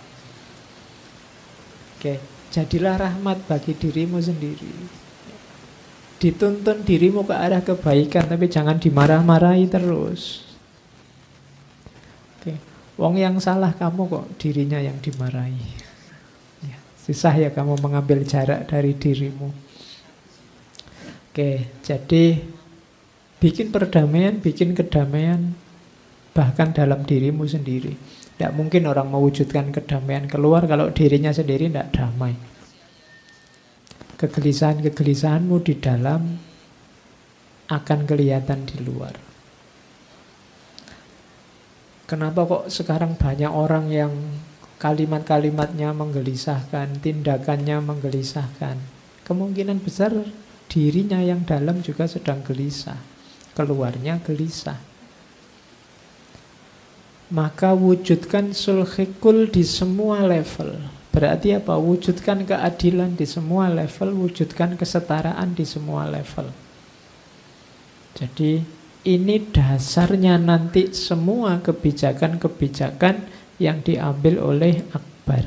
Oke, jadilah rahmat bagi dirimu sendiri. Dituntun dirimu ke arah kebaikan, tapi jangan dimarah-marahi terus. Oke, wong yang salah kamu kok dirinya yang dimarahi. Ya, susah ya kamu mengambil jarak dari dirimu. Oke, jadi bikin perdamaian, bikin kedamaian, bahkan dalam dirimu sendiri. Tidak mungkin orang mewujudkan kedamaian keluar kalau dirinya sendiri tidak damai. Kegelisahan-kegelisahanmu di dalam akan kelihatan di luar. Kenapa kok sekarang banyak orang yang kalimat-kalimatnya menggelisahkan, tindakannya menggelisahkan? Kemungkinan besar dirinya yang dalam juga sedang gelisah. Keluarnya gelisah. Maka wujudkan sulhikul di semua level. Berarti apa? Wujudkan keadilan di semua level, wujudkan kesetaraan di semua level. Jadi ini dasarnya nanti semua kebijakan-kebijakan yang diambil oleh Akbar.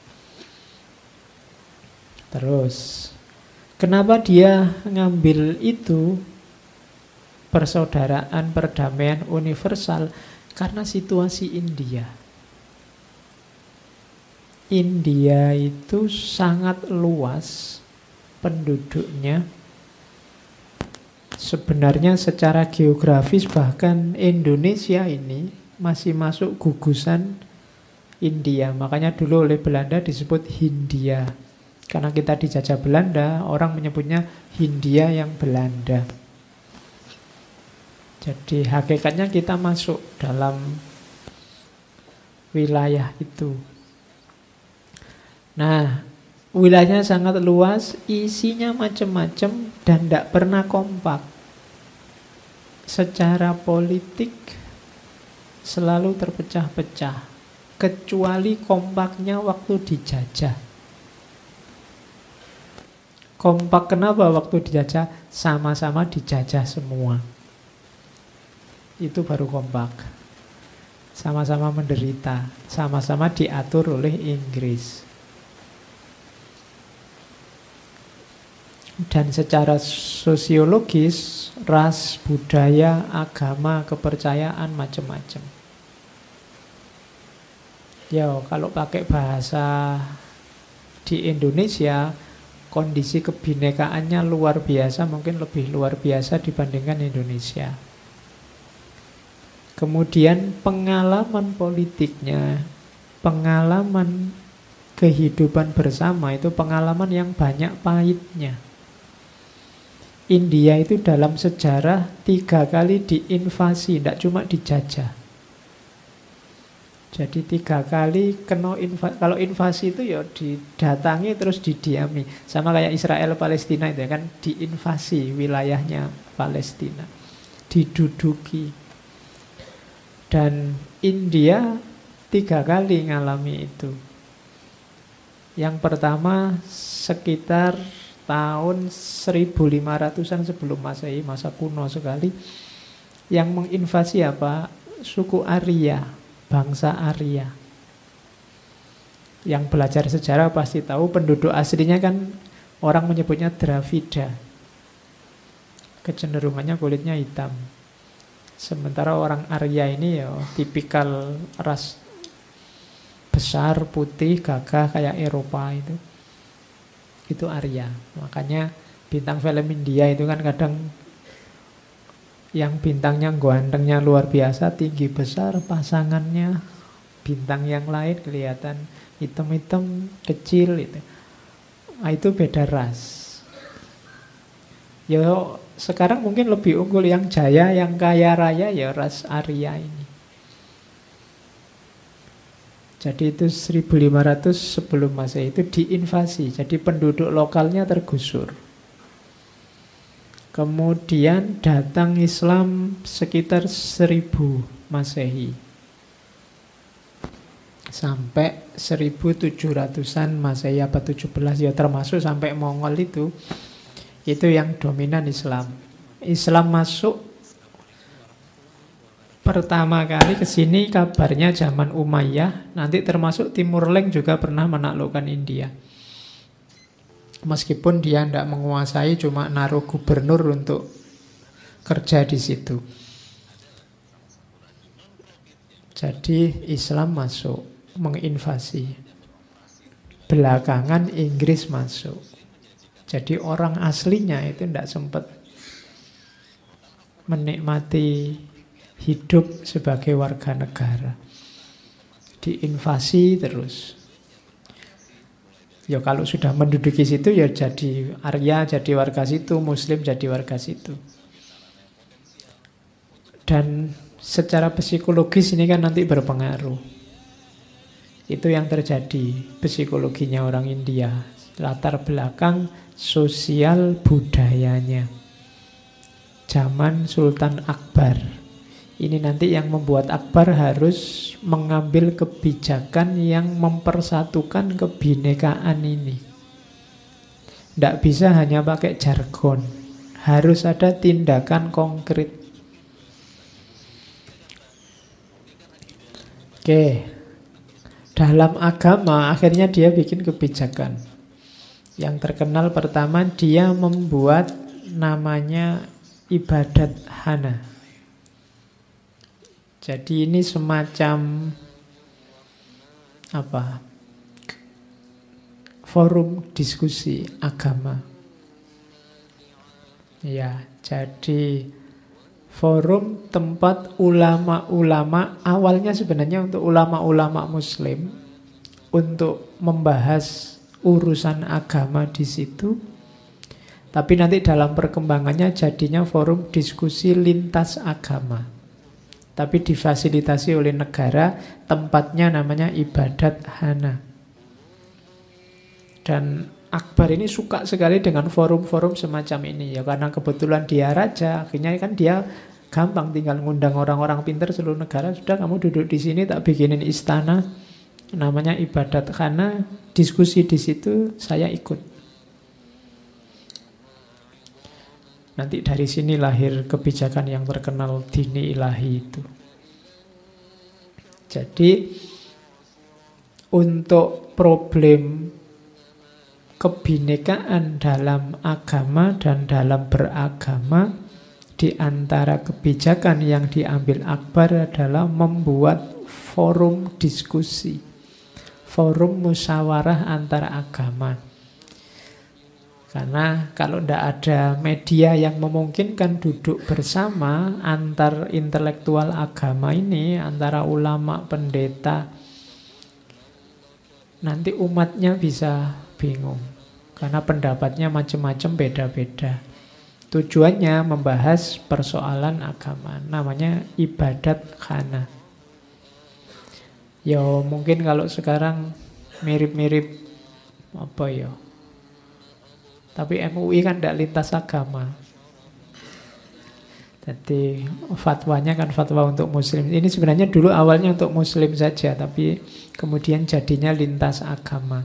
Terus, kenapa dia ngambil itu? Persaudaraan, perdamaian universal. Karena situasi India. India itu sangat luas penduduknya. Sebenarnya secara geografis bahkan Indonesia ini masih masuk gugusan India. Makanya dulu oleh Belanda disebut Hindia. Karena kita dijajah Belanda, orang menyebutnya Hindia yang Belanda. Jadi hakikatnya kita masuk dalam wilayah itu. Nah, wilayahnya sangat luas, isinya macam-macam dan tidak pernah kompak. Secara politik selalu terpecah-pecah, kecuali kompaknya waktu dijajah. Kompak kenapa waktu dijajah? Sama-sama dijajah semua. Itu baru kompak. Sama-sama menderita, sama-sama diatur oleh Inggris. Dan secara sosiologis, ras, budaya, agama, kepercayaan macam-macam. Ya, kalau pakai bahasa di Indonesia, kondisi kebinekaannya luar biasa, mungkin lebih luar biasa dibandingkan Indonesia. Kemudian pengalaman politiknya, pengalaman kehidupan bersama itu pengalaman yang banyak pahitnya. India itu dalam sejarah 3 kali diinvasi, tidak cuma dijajah. Jadi 3 kali kena invasi. Kalau invasi itu ya didatangi terus didiami. Sama kayak Israel Palestina itu kan diinvasi wilayahnya Palestina, diduduki. Dan India 3 kali ngalami itu. Yang pertama sekitar tahun 1500-an sebelum Masehi, masa kuno sekali. Yang menginvasi apa? Suku Arya, bangsa Arya. Yang belajar sejarah pasti tahu penduduk aslinya kan orang menyebutnya Dravida. Kecenderungannya kulitnya hitam. Sementara orang Arya ini ya tipikal ras besar, putih, gagah kayak Eropa itu Arya. Makanya bintang film India itu kan kadang yang bintangnya gantengnya luar biasa, tinggi besar, pasangannya bintang yang lain kelihatan hitam-hitam, kecil itu. Nah, itu beda ras. Ya sekarang mungkin lebih unggul yang jaya, yang kaya raya ya ras Arya ini. Jadi itu 1500 sebelum Masehi itu diinvasi. Jadi penduduk lokalnya tergusur. Kemudian datang Islam sekitar 1000 Masehi. Sampai 1700-an Masehi apa 17 ya termasuk sampai Mongol itu yang dominan Islam. Islam masuk pertama kali ke sini kabarnya zaman Umayyah, nanti termasuk Timur Leng juga pernah menaklukkan India. Meskipun dia tidak menguasai, cuma naruh gubernur untuk kerja di situ. Jadi Islam masuk, menginvasi. Belakangan Inggris masuk. Jadi orang aslinya itu tidak sempat menikmati hidup sebagai warga negara. Diinvasi terus. Ya kalau sudah menduduki situ ya jadi Arya, jadi warga situ, Muslim jadi warga situ. Dan secara psikologis ini kan nanti berpengaruh. Itu yang terjadi psikologinya orang India. Latar belakang sosial budayanya. Zaman Sultan Akbar. Ini nanti yang membuat Akbar harus mengambil kebijakan yang mempersatukan kebinekaan ini. Tidak bisa hanya pakai jargon. Harus ada tindakan konkret. Oke. Dalam agama akhirnya dia bikin kebijakan. Yang terkenal pertama dia membuat namanya ibadat hana. Jadi ini semacam forum diskusi agama. Ya, jadi forum tempat ulama-ulama, awalnya sebenarnya untuk ulama-ulama Muslim untuk membahas urusan agama di situ. Tapi nanti dalam perkembangannya jadinya forum diskusi lintas agama. Tapi difasilitasi oleh negara, tempatnya namanya ibadat hana. Dan Akbar ini suka sekali dengan forum-forum semacam ini. Ya karena kebetulan dia raja, akhirnya kan dia gampang tinggal ngundang orang-orang pintar seluruh negara. Sudah kamu duduk di sini, tak bikinin istana, namanya ibadat hana, diskusi di situ, saya ikut. Nanti dari sini lahir kebijakan yang terkenal dini ilahi itu. Jadi untuk problem kebinekaan dalam agama dan dalam beragama, di antara kebijakan yang diambil Akbar adalah membuat forum diskusi, forum musyawarah antara agama. Karena kalau tidak ada media yang memungkinkan duduk bersama antar intelektual agama ini, antara ulama, pendeta, nanti umatnya bisa bingung. Karena pendapatnya macam-macam, beda-beda. Tujuannya membahas persoalan agama, namanya ibadat khana. Ya mungkin kalau sekarang mirip-mirip apa ya, tapi MUI kan tidak lintas agama. Jadi fatwanya kan fatwa untuk muslim. Ini sebenarnya dulu awalnya untuk muslim saja, tapi kemudian jadinya lintas agama.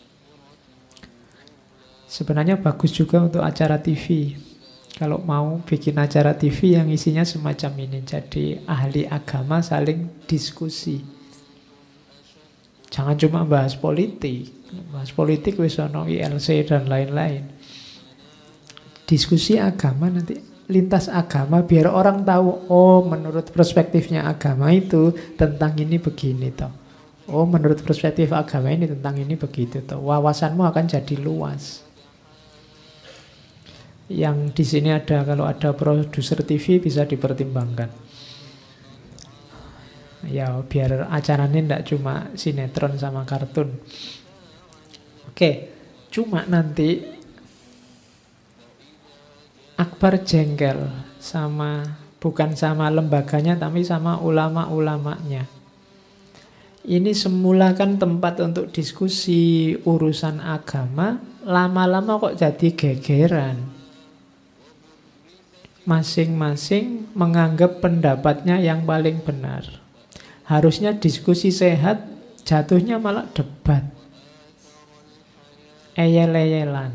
Sebenarnya bagus juga untuk acara TV. Kalau mau bikin acara TV yang isinya semacam ini. Jadi ahli agama saling diskusi. Jangan cuma bahas politik. Bahas politik wis ono ILC dan lain-lain. Diskusi agama nanti lintas agama biar orang tahu, oh menurut perspektifnya agama itu tentang ini begini toh. Oh, menurut perspektif agama ini tentang ini begitu toh. Wawasanmu akan jadi luas. Yang di sini ada, kalau ada produser TV bisa dipertimbangkan. Ya, biar acaranya tidak cuma sinetron sama kartun. Oke, cuma nanti Akbar jengkel sama, bukan sama lembaganya, tapi sama ulama-ulamanya. Ini semula kan tempat untuk diskusi urusan agama, lama-lama kok jadi gegeran. Masing-masing menganggap pendapatnya yang paling benar. Harusnya diskusi sehat, jatuhnya malah debat. Eyel-eyelan.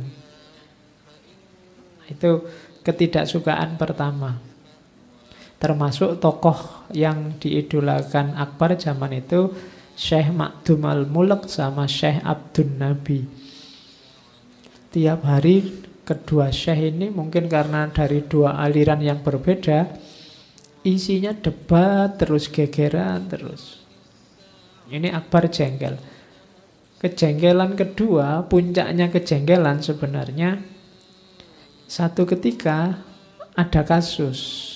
Itu ketidaksukaan pertama. Termasuk tokoh yang diidolakan Akbar zaman itu, Syekh Makdum al-Mulk sama Syekh Abdun Nabi. Tiap hari kedua syekh ini mungkin karena dari dua aliran yang berbeda, isinya debat terus, gegeran terus. Ini Akbar jengkel. Kejengkelan kedua, puncaknya kejengkelan sebenarnya, satu ketika ada kasus.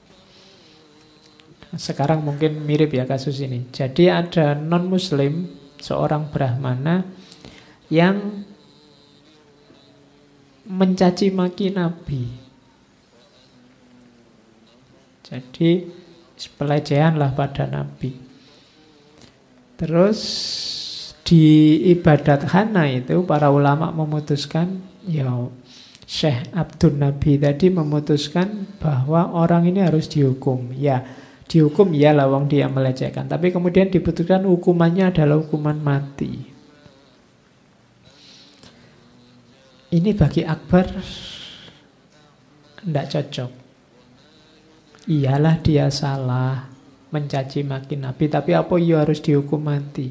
Sekarang mungkin mirip ya kasus ini. Jadi ada non-muslim, seorang Brahmana yang mencaci maki Nabi. Jadi pelecehan lah pada Nabi. Terus di ibadat khana itu para ulama memutuskan, ya Syekh Abdul Nabi tadi memutuskan bahwa orang ini harus dihukum. Ya, dihukum ya lawang dia melecehkan. Tapi kemudian diputuskan hukumannya adalah hukuman mati. Ini bagi Akbar tidak cocok. Iyalah dia salah mencaci maki Nabi, tapi apa ia harus dihukum mati?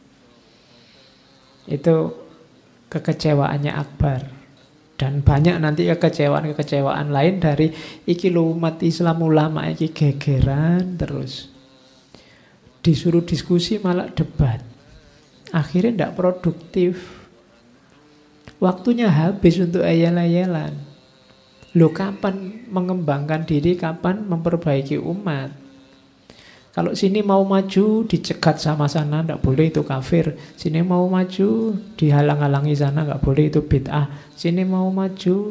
Itu kekecewaannya Akbar. Dan banyak nanti kekecewaan lain dari iki lo umat Islam ulama iki gegeran terus. Disuruh diskusi malah debat. Akhirnya tidak produktif. Waktunya habis untuk ayel-ayelan. Loh, kapan mengembangkan diri, kapan memperbaiki umat? Kalau sini mau maju, dicegat sama sana, tidak boleh, itu kafir. Sini mau maju, dihalang-halangi sana, nggak boleh, itu bid'ah. Sini mau maju,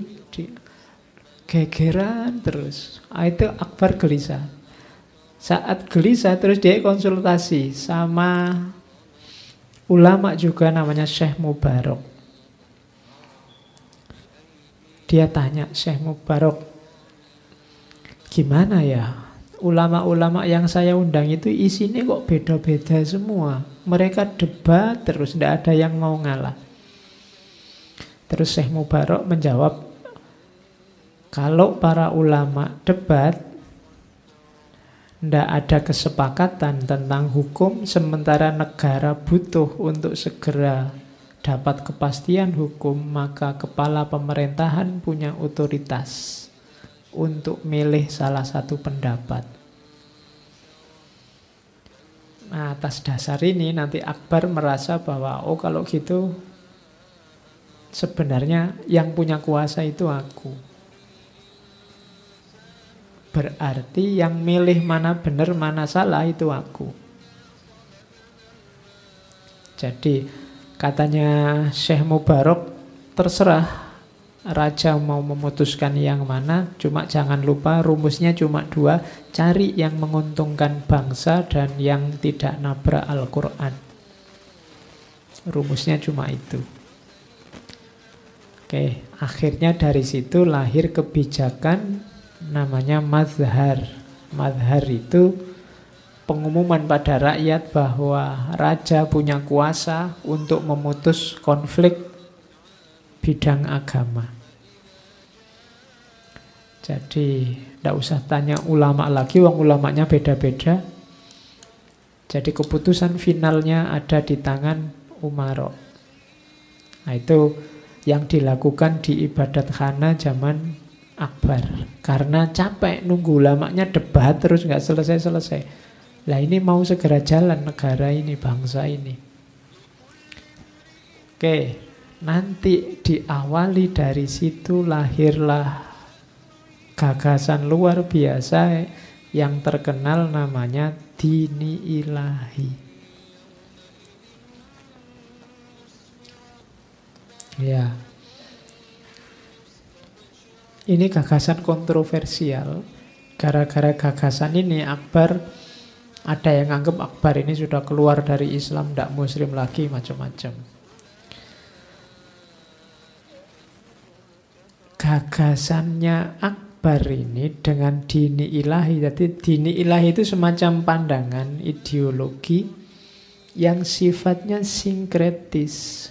gegeran terus. Itu Akbar gelisah. Saat gelisah terus dia konsultasi sama ulama juga namanya Syekh Mubarak. Dia tanya, Syekh Mubarak, gimana ya? Ulama-ulama yang saya undang itu isinya kok beda-beda semua. Mereka debat terus, tidak ada yang mau ngalah. Terus Syekh Mubarak menjawab, kalau para ulama debat, tidak ada kesepakatan tentang hukum, sementara negara butuh untuk segera dapat kepastian hukum, maka kepala pemerintahan punya otoritas untuk milih salah satu pendapat. Nah, atas dasar ini nanti Akbar merasa bahwa oh kalau gitu sebenarnya yang punya kuasa itu aku. Berarti yang milih mana benar mana salah itu aku. Jadi katanya Syekh Mubarak, terserah raja mau memutuskan yang mana, cuma jangan lupa rumusnya cuma dua, cari yang menguntungkan bangsa dan yang tidak nabrak Al-Quran. Rumusnya cuma itu. Oke, akhirnya dari situ lahir kebijakan namanya mazhar. Mazhar itu pengumuman pada rakyat bahwa raja punya kuasa untuk memutus konflik bidang agama. Jadi tidak usah tanya ulama lagi, wong ulamanya beda-beda. Jadi keputusan finalnya ada di tangan umara. Nah, itu yang dilakukan di ibadat khana zaman Akbar. Karena capek nunggu ulamanya debat terus nggak selesai-selesai. Lah ini mau segera jalan negara ini, bangsa ini. Oke, nanti diawali dari situ lahirlah gagasan luar biasa yang terkenal namanya dini ilahi. Ya. Ini gagasan kontroversial. Gara-gara gagasan ini Akbar, ada yang anggap Akbar ini sudah keluar dari Islam, tidak muslim lagi, macam-macam. Gagasannya Akbar ini dengan dini ilahi. Jadi dini ilahi itu semacam pandangan ideologi yang sifatnya sinkretis.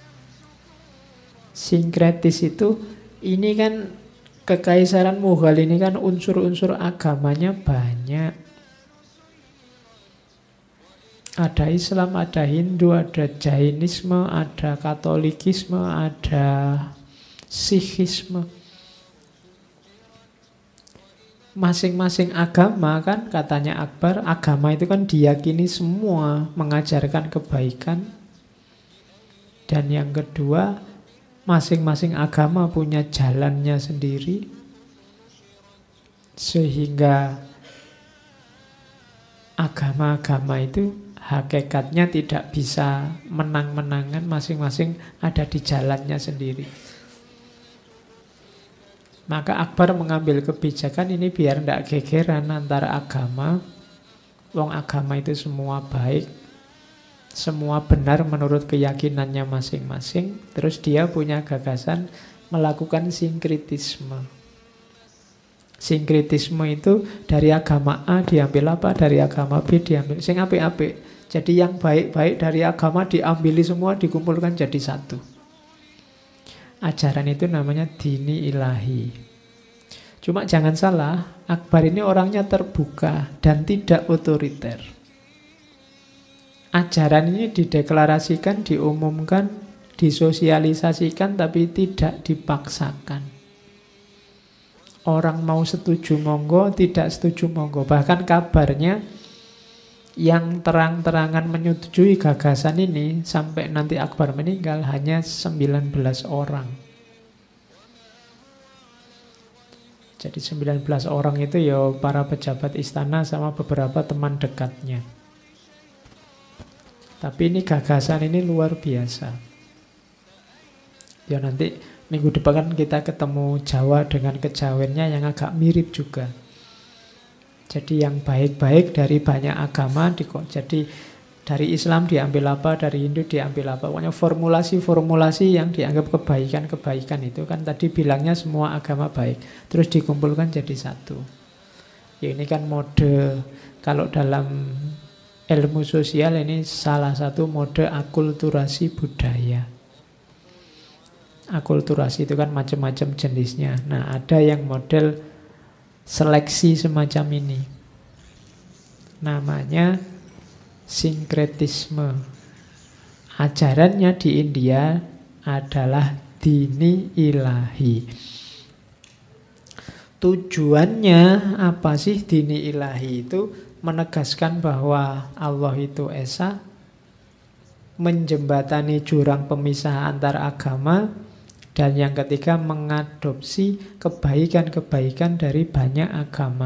Sinkretis itu, ini kan Kekaisaran Mughal ini kan unsur-unsur agamanya banyak. Ada Islam, ada Hindu, ada Jainisme, ada Katolikisme, ada Sikhisme. Masing-masing agama kan katanya Akbar, agama itu kan diyakini semua mengajarkan kebaikan. Dan yang kedua, masing-masing agama punya jalannya sendiri. Sehingga agama-agama itu hakikatnya tidak bisa menang-menangan, masing-masing ada di jalannya sendiri. Maka Akbar mengambil kebijakan ini biar tidak gegeran antara agama. Wong agama itu semua baik, semua benar menurut keyakinannya masing-masing. Terus dia punya gagasan melakukan sinkritisme. Sinkritisme itu dari agama A diambil apa, dari agama B diambil sing apik-apik. Jadi yang baik-baik dari agama diambili semua, dikumpulkan jadi satu. Ajaran itu namanya dini ilahi. Cuma jangan salah, Akbar ini orangnya terbuka dan tidak otoriter. Ajaran ini dideklarasikan, diumumkan, disosialisasikan, tapi tidak dipaksakan. Orang mau setuju monggo, tidak setuju monggo. Bahkan kabarnya yang terang-terangan menyetujui gagasan ini sampai nanti Akbar meninggal hanya 19 orang. Jadi 19 orang itu ya para pejabat istana sama beberapa teman dekatnya. Tapi ini gagasan ini luar biasa. Ya nanti minggu depan kan kita ketemu Jawa dengan kejawennya yang agak mirip juga. Jadi yang baik-baik dari banyak agama, jadi dari Islam diambil apa, dari Hindu diambil apa. Pokoknya formulasi-formulasi yang dianggap kebaikan-kebaikan itu kan tadi bilangnya semua agama baik. Terus dikumpulkan jadi satu. Ya ini kan mode, kalau dalam ilmu sosial ini salah satu mode akulturasi budaya. Akulturasi itu kan macam-macam jenisnya. Nah ada yang model seleksi semacam ini. Namanya sinkretisme. Ajarannya di India adalah dini ilahi. Tujuannya apa sih dini ilahi itu? Menegaskan bahwa Allah itu esa, menjembatani jurang pemisah antar agama, dan yang ketiga mengadopsi kebaikan-kebaikan dari banyak agama.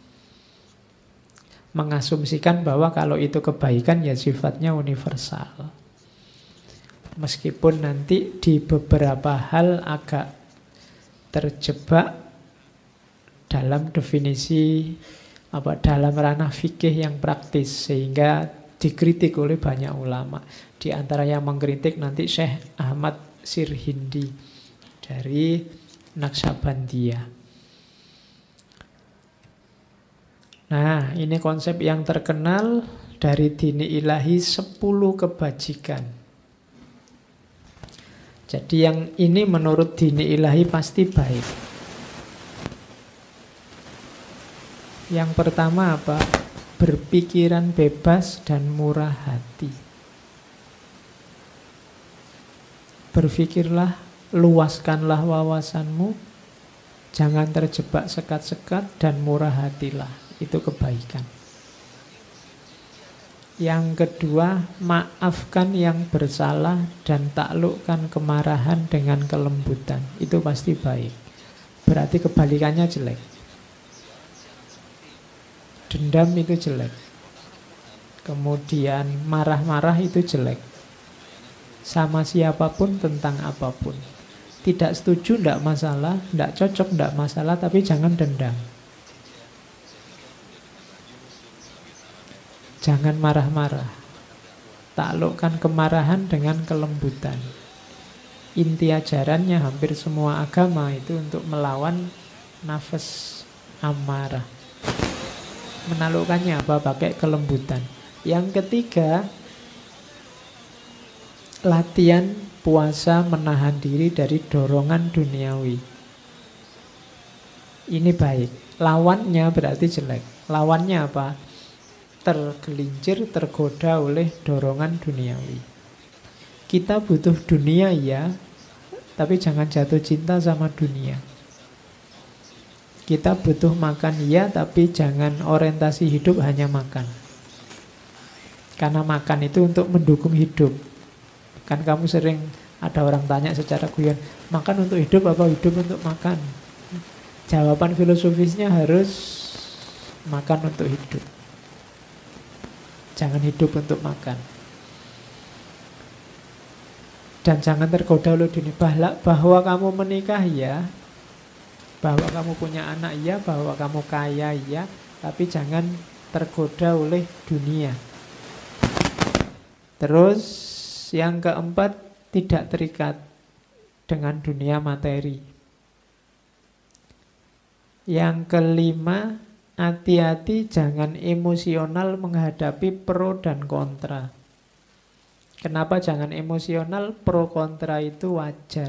Mengasumsikan bahwa kalau itu kebaikan ya sifatnya universal. Meskipun nanti di beberapa hal agak terjebak dalam definisi dalam ranah fikih yang praktis sehingga dikritik oleh banyak ulama. Di antara yang mengkritik nanti Syekh Ahmad Sirhindi dari Naqsabandiyah. Nah, ini konsep yang terkenal dari dini ilahi 10 kebajikan. Jadi yang ini menurut dini ilahi pasti baik. Yang pertama apa? Berpikiran bebas dan murah hati. Berpikirlah, luaskanlah wawasanmu, jangan terjebak sekat-sekat dan murah hatilah. Itu kebaikan. Yang kedua, maafkan yang bersalah dan taklukkan kemarahan dengan kelembutan. Itu pasti baik. Berarti kebalikannya jelek. Dendam itu jelek. Kemudian marah-marah itu jelek. Sama siapapun tentang apapun. Tidak setuju tidak masalah, tidak cocok tidak masalah, tapi jangan dendam. Jangan marah-marah. Taklukkan kemarahan dengan kelembutan. Inti ajarannya hampir semua agama itu untuk melawan nafas amarah. Menaklukkannya apa? Pakai kelembutan. Yang ketiga, latihan puasa menahan diri dari dorongan duniawi. Ini baik. Lawannya berarti jelek. Lawannya apa? Tergelincir, tergoda oleh dorongan duniawi. Kita butuh dunia ya, tapi jangan jatuh cinta sama dunia. Kita butuh makan ya, tapi jangan orientasi hidup hanya makan. Karena makan itu untuk mendukung hidup. Kan kamu sering ada orang tanya secara guyon, makan untuk hidup apa hidup untuk makan? Jawaban filosofisnya harus makan untuk hidup. Jangan hidup untuk makan. Dan jangan tergoda oleh dunia. Bahwa kamu menikah ya, bahwa kamu punya anak ya, bahwa kamu kaya ya, tapi jangan tergoda oleh dunia. Terus yang keempat, tidak terikat dengan dunia materi. Yang kelima, hati-hati jangan emosional menghadapi pro dan kontra. Kenapa jangan emosional? Pro kontra itu wajar.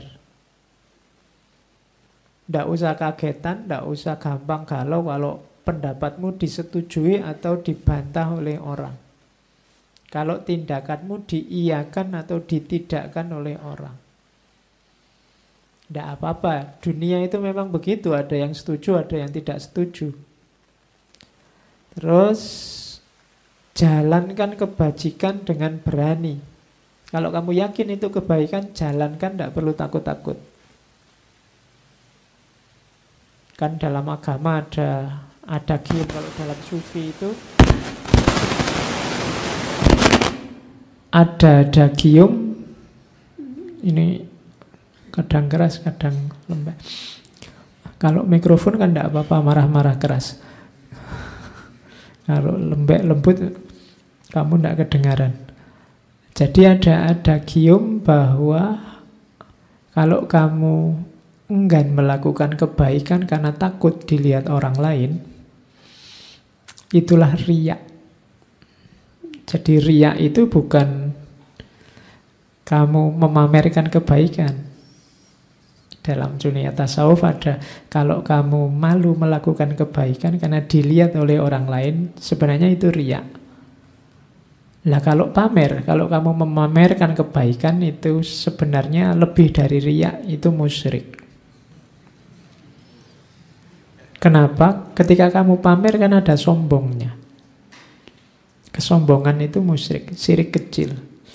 Tidak usah kagetan, tidak usah gampang galau kalau pendapatmu disetujui atau dibantah oleh orang. Kalau tindakanmu diiyakan atau ditidakkan oleh orang. Tidak apa-apa. Dunia itu memang begitu. Ada yang setuju, ada yang tidak setuju. Terus jalankan kebajikan dengan berani. Kalau kamu yakin itu kebaikan, jalankan, tidak perlu takut-takut. Kan dalam agama ada gium. Kalau dalam sufi itu ada gium. Ini kadang keras, kadang lembek. Kalau mikrofon kan tidak apa-apa, marah-marah keras. Kalau lembek lembut kamu tidak kedengaran. Jadi ada gium bahwa kalau kamu enggan melakukan kebaikan karena takut dilihat orang lain, itulah riya. Jadi riya itu bukan kamu memamerkan kebaikan. Dalam dunia tasawuf ada, kalau kamu malu melakukan kebaikan karena dilihat oleh orang lain, sebenarnya itu riya. Lah kalau pamer, kalau kamu memamerkan kebaikan itu sebenarnya lebih dari riya, itu musyrik. Kenapa? Ketika kamu pamer kan ada sombongnya. Kesombongan itu musyrik, syirik kecil.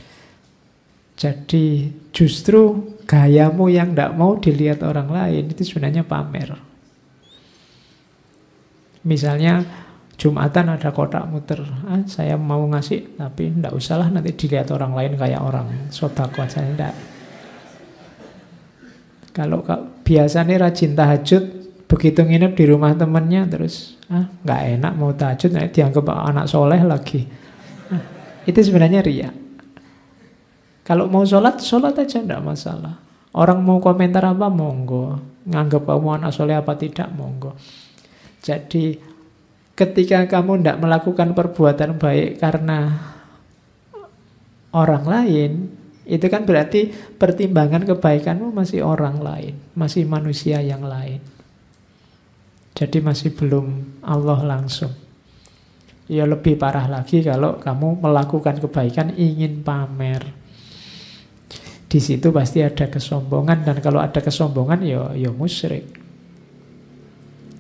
Jadi justru gayamu yang tidak mau dilihat orang lain itu sebenarnya pamer. Misalnya Jumatan ada kotak muter, saya mau ngasih tapi tidak usahlah nanti dilihat orang lain kayak orang sedekah, saya tidak. Kalau biasanya rajin tahajud, begitu nginep di rumah temannya terus nggak enak mau tahajud, nanti dianggap anak soleh lagi. Itu sebenarnya riya. Kalau mau sholat aja tidak masalah. Orang mau komentar apa, monggo. Nganggap kamu anak soleh apa tidak, monggo. Jadi ketika kamu tidak melakukan perbuatan baik karena orang lain, itu kan berarti pertimbangan kebaikanmu masih orang lain, masih manusia yang lain. Jadi masih belum Allah langsung. Ya lebih parah lagi kalau kamu melakukan kebaikan ingin pamer. Di situ pasti ada kesombongan, dan kalau ada kesombongan ya musyrik.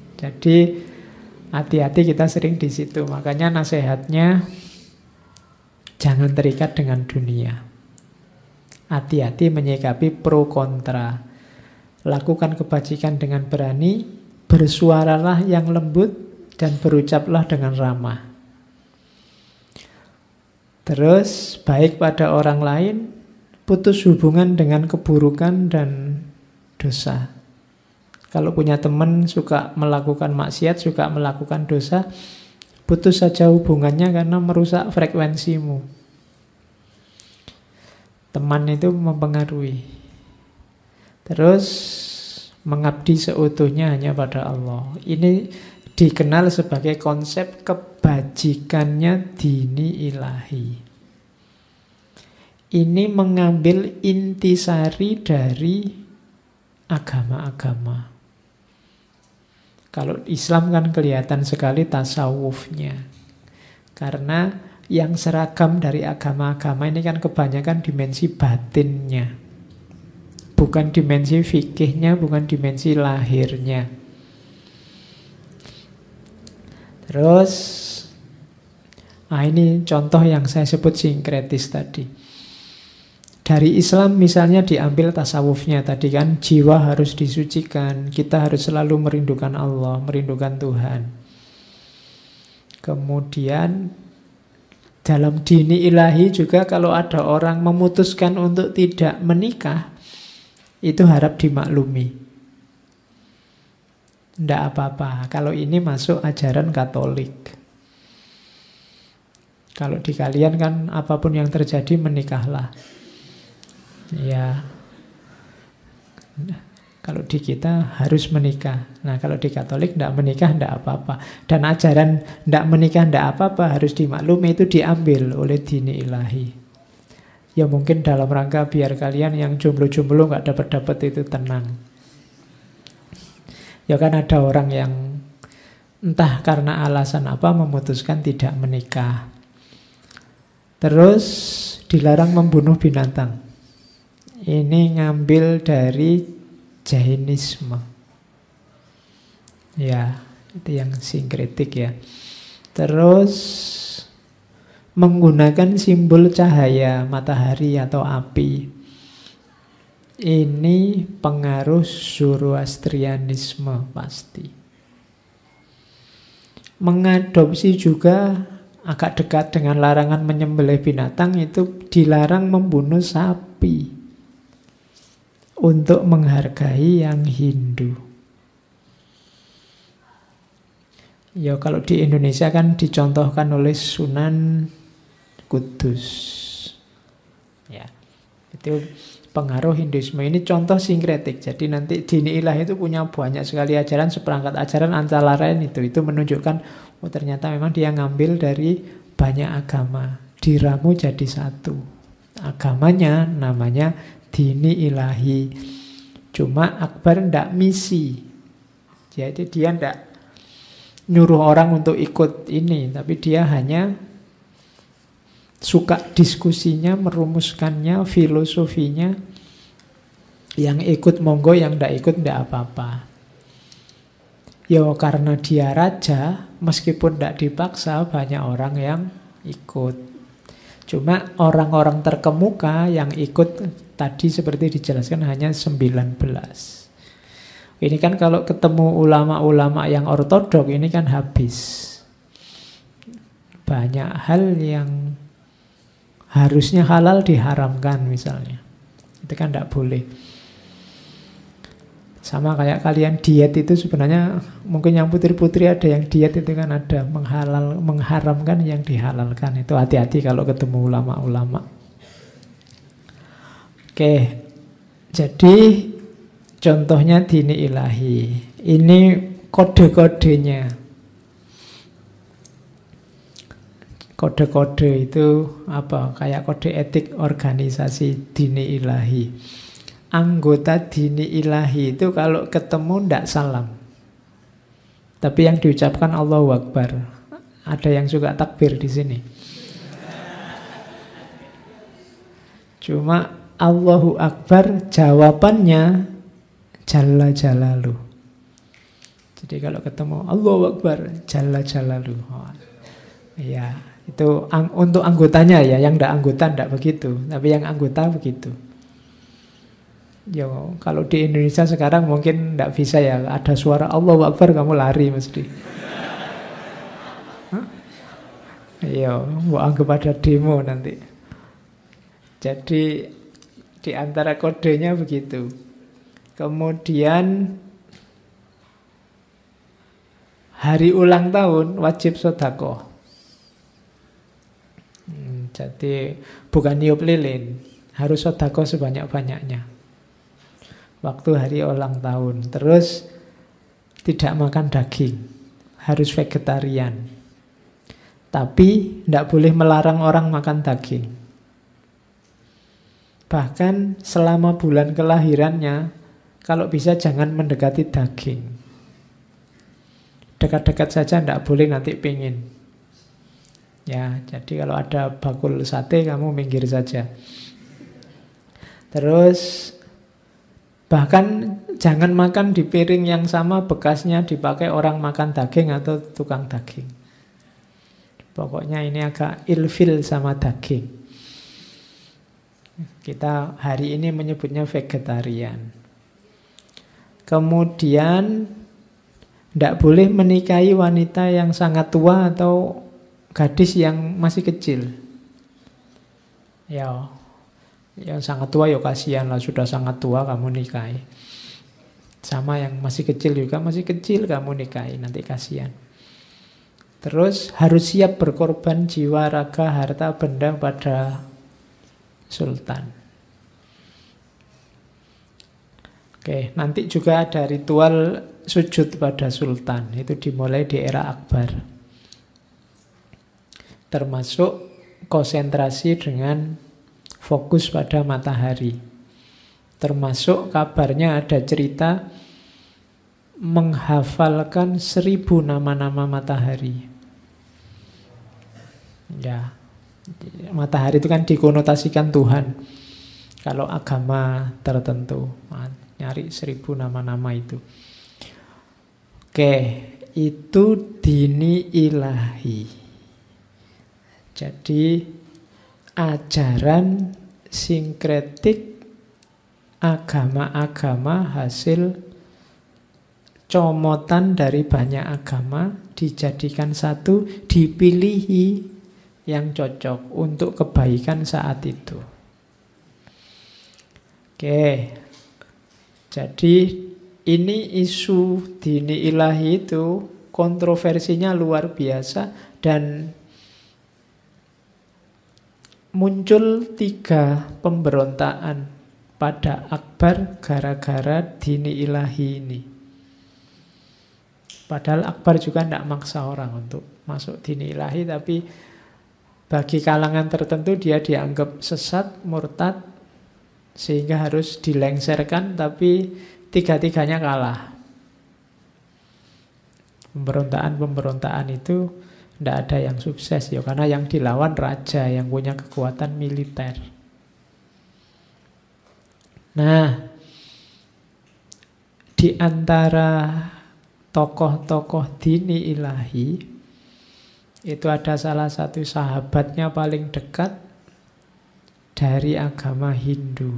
Jadi hati-hati, kita sering di situ. Makanya nasihatnya Jangan terikat dengan dunia. Hati-hati menyikapi pro kontra. Lakukan kebajikan dengan berani, bersuaralah yang lembut, dan berucaplah dengan ramah. Terus, baik pada orang lain, putus hubungan dengan keburukan dan dosa. Kalau punya teman suka melakukan maksiat, suka melakukan dosa, putus saja hubungannya karena merusak frekuensimu. Teman itu mempengaruhi. Terus mengabdi seutuhnya hanya pada Allah. Ini dikenal sebagai konsep kebajikannya dini ilahi. Ini mengambil intisari dari agama-agama. Kalau Islam kan kelihatan sekali tasawufnya. Karena yang seragam dari agama-agama ini kan kebanyakan dimensi batinnya. Bukan dimensi fikihnya, bukan dimensi lahirnya. Terus, ini contoh yang saya sebut sinkretis tadi. Dari Islam misalnya diambil tasawufnya tadi kan, jiwa harus disucikan, kita harus selalu merindukan Allah, merindukan Tuhan. Kemudian dalam dini ilahi juga kalau ada orang memutuskan untuk tidak menikah, itu harap dimaklumi. Tidak apa-apa, kalau ini masuk ajaran Katolik. Kalau di kalian kan apapun yang terjadi menikahlah. Ya, kalau di kita harus menikah. Nah, kalau di Katolik tidak menikah tidak apa-apa. Dan ajaran tidak menikah tidak apa-apa harus dimaklumi, itu diambil oleh dini ilahi. Ya mungkin dalam rangka biar kalian yang jomblo-jomblo nggak dapat-dapat itu tenang. Ya kan ada orang yang entah karena alasan apa memutuskan tidak menikah. Terus dilarang membunuh binatang. Ini ngambil dari Jainisme. Ya, itu yang sinkretik ya. Terus menggunakan simbol cahaya, matahari atau api. Ini pengaruh Zoroastrianisme pasti. Mengadopsi juga agak dekat dengan larangan menyembelih binatang, itu dilarang membunuh sapi. Untuk menghargai yang Hindu. Ya kalau di Indonesia kan dicontohkan oleh Sunan Kudus. Ya, itu pengaruh Hinduisme. Ini contoh sinkretik. Jadi nanti dini ilahi itu punya banyak sekali ajaran, seperangkat ajaran antara lain itu. Itu menunjukkan, oh ternyata memang dia ngambil dari banyak agama. Diramu jadi satu. Agamanya namanya dini ilahi. Cuma Akbar ndak misi. Jadi dia ndak nyuruh orang untuk ikut ini, tapi dia hanya suka diskusinya, merumuskannya, filosofinya. Yang ikut monggo, yang ndak ikut ndak apa-apa. Ya karena dia raja, meskipun ndak dipaksa, banyak orang yang ikut. Cuma orang-orang terkemuka yang ikut tadi seperti dijelaskan hanya 19. Ini kan kalau ketemu ulama-ulama yang ortodok ini kan habis. Banyak hal yang harusnya halal diharamkan misalnya. Itu kan tidak boleh. Sama kayak kalian diet itu sebenarnya mungkin yang putri-putri ada yang diet itu kan ada mengharamkan yang dihalalkan. Itu hati-hati kalau ketemu ulama-ulama. Oke, jadi contohnya dini ilahi. Ini kode-kodenya. Kode-kode itu apa? Kayak kode etik organisasi dini ilahi. Anggota dini ilahi itu kalau ketemu ndak salam. Tapi yang diucapkan Allahu Akbar. Ada yang suka takbir di sini. Cuma Allahu Akbar jawabannya Jalla Jalaluh. Jadi kalau ketemu Allahu Akbar Jalla Jalaluh. Ya, Itu untuk anggotanya ya, yang tidak anggota tidak begitu, tapi yang anggota begitu. Yo, kalau di Indonesia sekarang mungkin tidak bisa ya, ada suara Allahu Akbar kamu lari mesti. Iya, mau anggap ada demo nanti. Jadi di antara kodenya begitu. Kemudian hari ulang tahun wajib sedekah. Jadi bukan niup lilin, harus sedekah sebanyak-banyaknya. Waktu hari ulang tahun. Terus tidak makan daging, harus vegetarian. Tapi tidak boleh melarang orang makan daging. Bahkan selama bulan kelahirannya, kalau bisa jangan mendekati daging. Dekat-dekat saja tidak boleh, nanti pingin. Ya, jadi kalau ada bakul sate kamu minggir saja. Terus bahkan jangan makan di piring yang sama bekasnya dipakai orang makan daging atau tukang daging. Pokoknya ini agak ilfil sama daging. Kita hari ini menyebutnya vegetarian. Kemudian tidak boleh menikahi wanita yang sangat tua atau gadis yang masih kecil. Ya, yang sangat tua ya kasihan lah, sudah sangat tua kamu nikahi. Sama yang masih kecil juga, masih kecil kamu nikahi, nanti kasihan. Terus harus siap berkorban jiwa, raga, harta, benda pada sultan. Oke, nanti juga ada ritual sujud pada sultan. Itu dimulai di era Akbar. Termasuk konsentrasi dengan fokus pada matahari. Termasuk kabarnya ada cerita menghafalkan 1000 nama-nama matahari. Ya, matahari itu kan dikonotasikan Tuhan. Kalau agama tertentu, nyari 1000 nama-nama itu. Oke, itu dini ilahi. Jadi ajaran sinkretik agama-agama hasil comotan dari banyak agama dijadikan satu, dipilihi yang cocok untuk kebaikan saat itu. Oke, jadi ini isu dini ilahi itu kontroversinya luar biasa dan muncul 3 pemberontakan pada Akbar gara-gara dini ilahi ini. Padahal Akbar juga tidak maksa orang untuk masuk dini ilahi, tapi bagi kalangan tertentu dia dianggap sesat, murtad, sehingga harus dilengserkan, tapi tiga-tiganya kalah. Pemberontakan itu tidak ada yang sukses ya, karena yang dilawan raja yang punya kekuatan militer. Nah, di antara tokoh-tokoh dini ilahi itu ada salah satu sahabatnya paling dekat dari agama Hindu.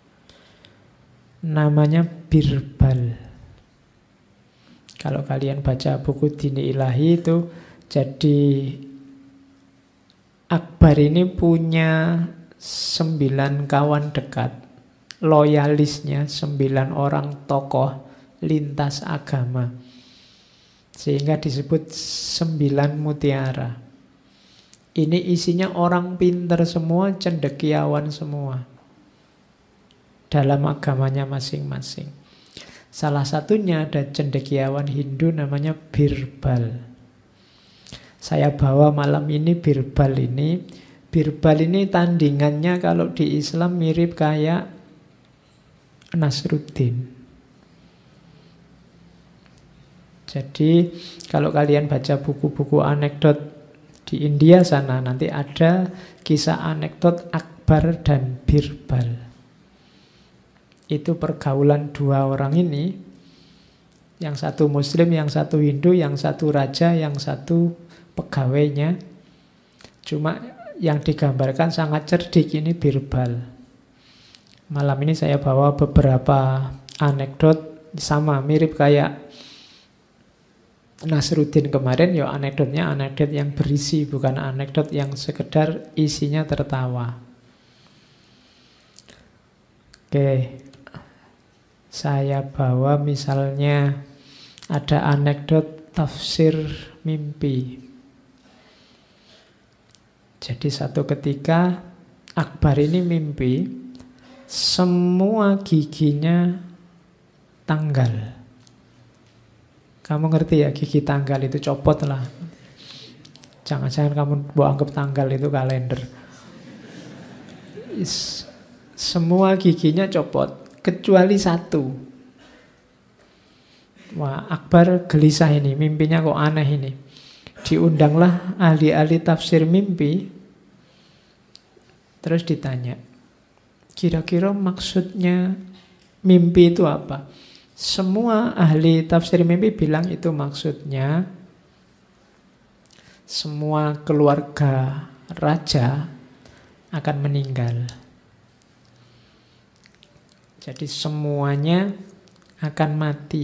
Namanya Birbal. Kalau kalian baca buku dini ilahi itu, jadi Akbar ini punya 9 kawan dekat, loyalisnya 9 orang tokoh lintas agama, sehingga disebut 9 mutiara. Ini isinya orang pintar semua, cendekiawan semua dalam agamanya masing-masing. Salah satunya ada cendekiawan Hindu namanya Birbal. Saya bawa malam ini Birbal ini. Birbal ini tandingannya kalau di Islam mirip kayak Nasruddin. Jadi kalau kalian baca buku-buku anekdot di India sana, nanti ada kisah anekdot Akbar dan Birbal. Itu pergaulan 2 orang ini. Yang satu Muslim, yang satu Hindu, yang satu raja, yang satu pegawainya. Cuma yang digambarkan sangat cerdik ini Birbal. Malam ini saya bawa beberapa anekdot sama mirip kayak Nasruddin kemarin. Ya anekdotnya anekdot yang berisi, bukan anekdot yang sekedar isinya tertawa. Oke, saya bawa misalnya ada anekdot tafsir mimpi. Jadi satu ketika Akbar ini mimpi semua giginya tanggal. Kamu ngerti ya gigi tanggal itu, copot lah. Jangan-jangan kamu mau anggap tanggal itu kalender. Semua giginya copot kecuali satu. Wah, Akbar gelisah ini, mimpinya kok aneh ini. Diundanglah ahli-ahli tafsir mimpi. Terus ditanya, kira-kira maksudnya mimpi itu apa? Semua ahli tafsir mimpi bilang itu maksudnya semua keluarga raja akan meninggal. Jadi semuanya akan mati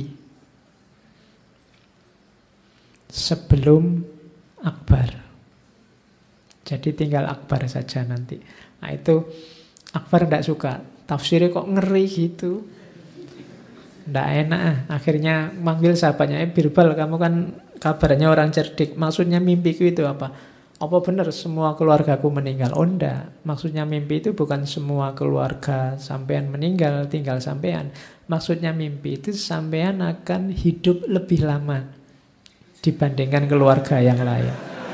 sebelum Akbar. Jadi tinggal Akbar saja nanti. Nah itu Akbar tidak suka. Tafsirnya kok ngeri gitu. Tidak enak. Akhirnya manggil sahabatnya, Birbal, kamu kan kabarnya orang cerdik. Maksudnya mimpiku itu apa? Apa benar semua keluargaku meninggal? Oh enggak. Maksudnya mimpi itu bukan semua keluarga sampean meninggal, tinggal sampean. Maksudnya mimpi itu sampean akan hidup lebih lama dibandingkan keluarga yang lain.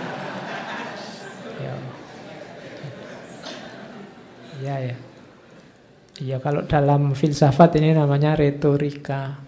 Ya. Iya, kalau dalam filsafat ini namanya retorika.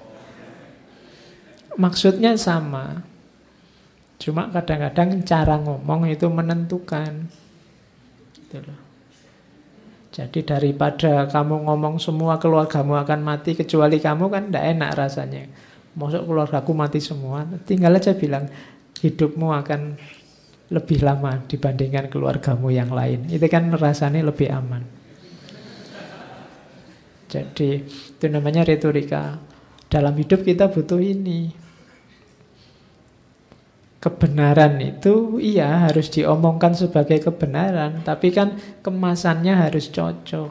Maksudnya sama. Cuma kadang-kadang cara ngomong itu menentukan. Gitu loh. Jadi daripada kamu ngomong semua keluargamu akan mati kecuali kamu, kan tidak enak rasanya. Maksud keluargaku mati semua, tinggal aja bilang hidupmu akan lebih lama dibandingkan keluargamu yang lain. Itu kan rasanya lebih aman. Jadi itu namanya retorika. Dalam hidup kita butuh ini. Kebenaran itu iya harus diomongkan sebagai kebenaran, tapi kan kemasannya harus cocok.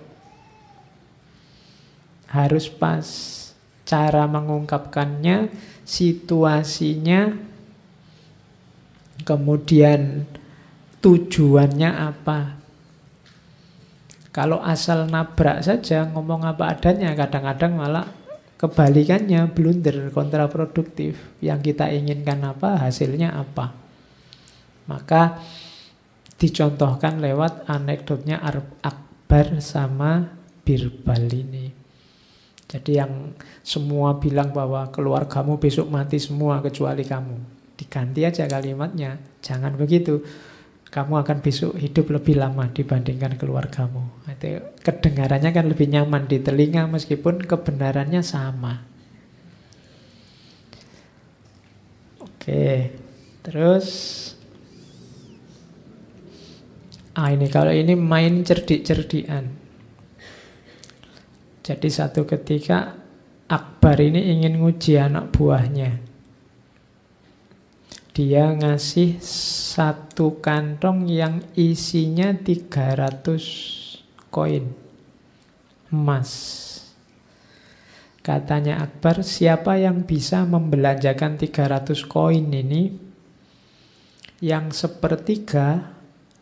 Harus pas. Cara mengungkapkannya, situasinya, kemudian tujuannya apa. Kalau asal nabrak saja, ngomong apa adanya, kadang-kadang malah kebalikannya, blunder, kontraproduktif. Yang kita inginkan apa, hasilnya apa. Maka dicontohkan lewat anekdotnya Akbar sama Birbal ini. Jadi yang semua bilang bahwa keluargamu besok mati semua kecuali kamu. Diganti aja kalimatnya, jangan begitu. Kamu akan besok hidup lebih lama dibandingkan keluargamu. Itu kedengarannya kan lebih nyaman di telinga meskipun kebenarannya sama. Oke, terus ini kalau ini main cerdik-cerdikan. Jadi satu ketika Akbar ini ingin nguji anak buahnya. Dia ngasih satu kantong yang isinya 300 koin emas. Katanya Akbar, siapa yang bisa membelanjakan 300 koin ini, yang sepertiga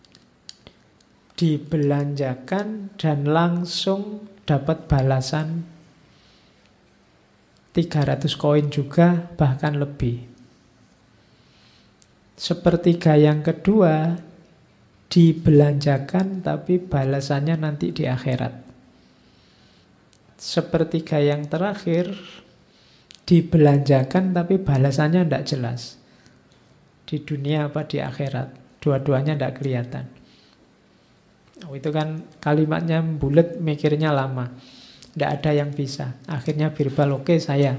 dibelanjakan dan langsung dapat balasan 300 koin juga, bahkan lebih. Sepertiga yang kedua dibelanjakan tapi balasannya nanti di akhirat. Sepertiga yang terakhir dibelanjakan tapi balasannya tidak jelas. Di dunia apa di akhirat, dua-duanya tidak kelihatan. Itu kan kalimatnya bulat, mikirnya lama. Tidak ada yang bisa. Akhirnya Birbal, oke, saya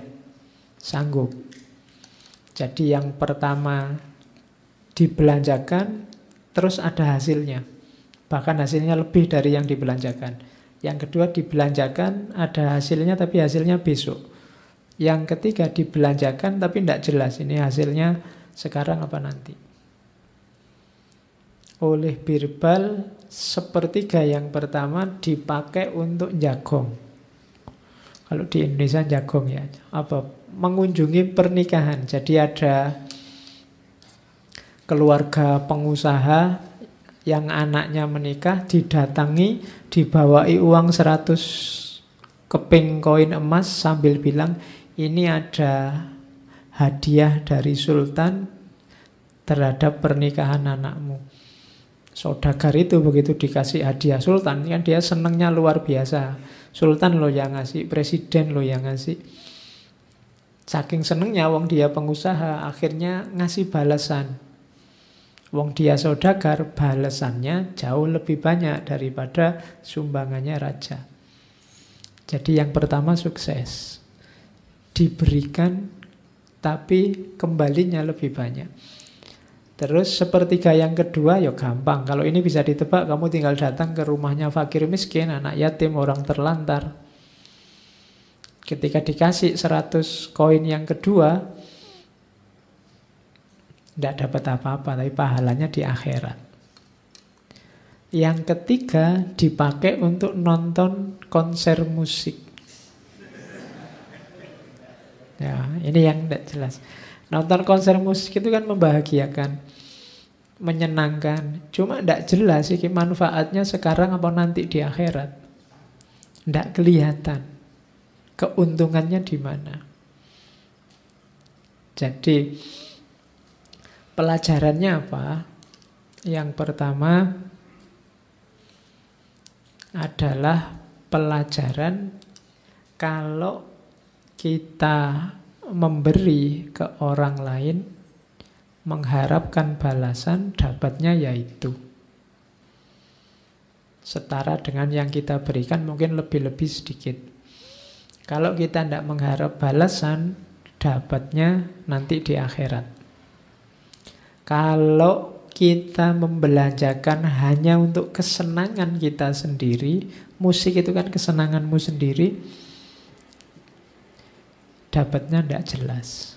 sanggup. Jadi yang pertama dibelanjakan terus ada hasilnya. Bahkan hasilnya lebih dari yang dibelanjakan. Yang kedua dibelanjakan, ada hasilnya tapi hasilnya besok. Yang ketiga dibelanjakan tapi tidak jelas ini hasilnya sekarang apa nanti. Oleh Birbal, sepertiga yang pertama dipakai untuk jagong. Kalau di Indonesia jagong ya, apa mengunjungi pernikahan. Jadi ada keluarga pengusaha yang anaknya menikah, didatangi, dibawai uang 100 keping koin emas sambil bilang, ini ada hadiah dari sultan terhadap pernikahan anakmu. Saudagar itu begitu dikasih hadiah sultan, kan dia senangnya luar biasa. Sultan lo yang ngasih, presiden lo yang ngasih. Saking senengnya wong dia pengusaha, akhirnya ngasih balasan. Wong dia saudagar, balasannya jauh lebih banyak daripada sumbangannya raja. Jadi yang pertama sukses. Diberikan tapi kembalinya lebih banyak. Terus sepertiga yang kedua ya gampang. Kalau ini bisa ditebak, kamu tinggal datang ke rumahnya fakir miskin, anak yatim, orang terlantar. Ketika dikasih 100 koin yang kedua, tidak dapat apa-apa, tapi pahalanya di akhirat. Yang ketiga dipakai untuk nonton konser musik. Ya, ini yang tidak jelas. Nonton konser musik itu kan membahagiakan, menyenangkan. Cuma tidak jelas sih manfaatnya sekarang apa nanti di akhirat. Tidak kelihatan. Keuntungannya di mana. Jadi pelajarannya apa? Yang pertama adalah pelajaran kalau kita memberi ke orang lain, mengharapkan balasan, dapatnya yaitu setara dengan yang kita berikan, mungkin lebih-lebih sedikit. Kalau kita tidak mengharap balasan, dapatnya nanti di akhirat. Kalau kita membelanjakan hanya untuk kesenangan kita sendiri, musik itu kan kesenanganmu sendiri, dapatnya tidak jelas.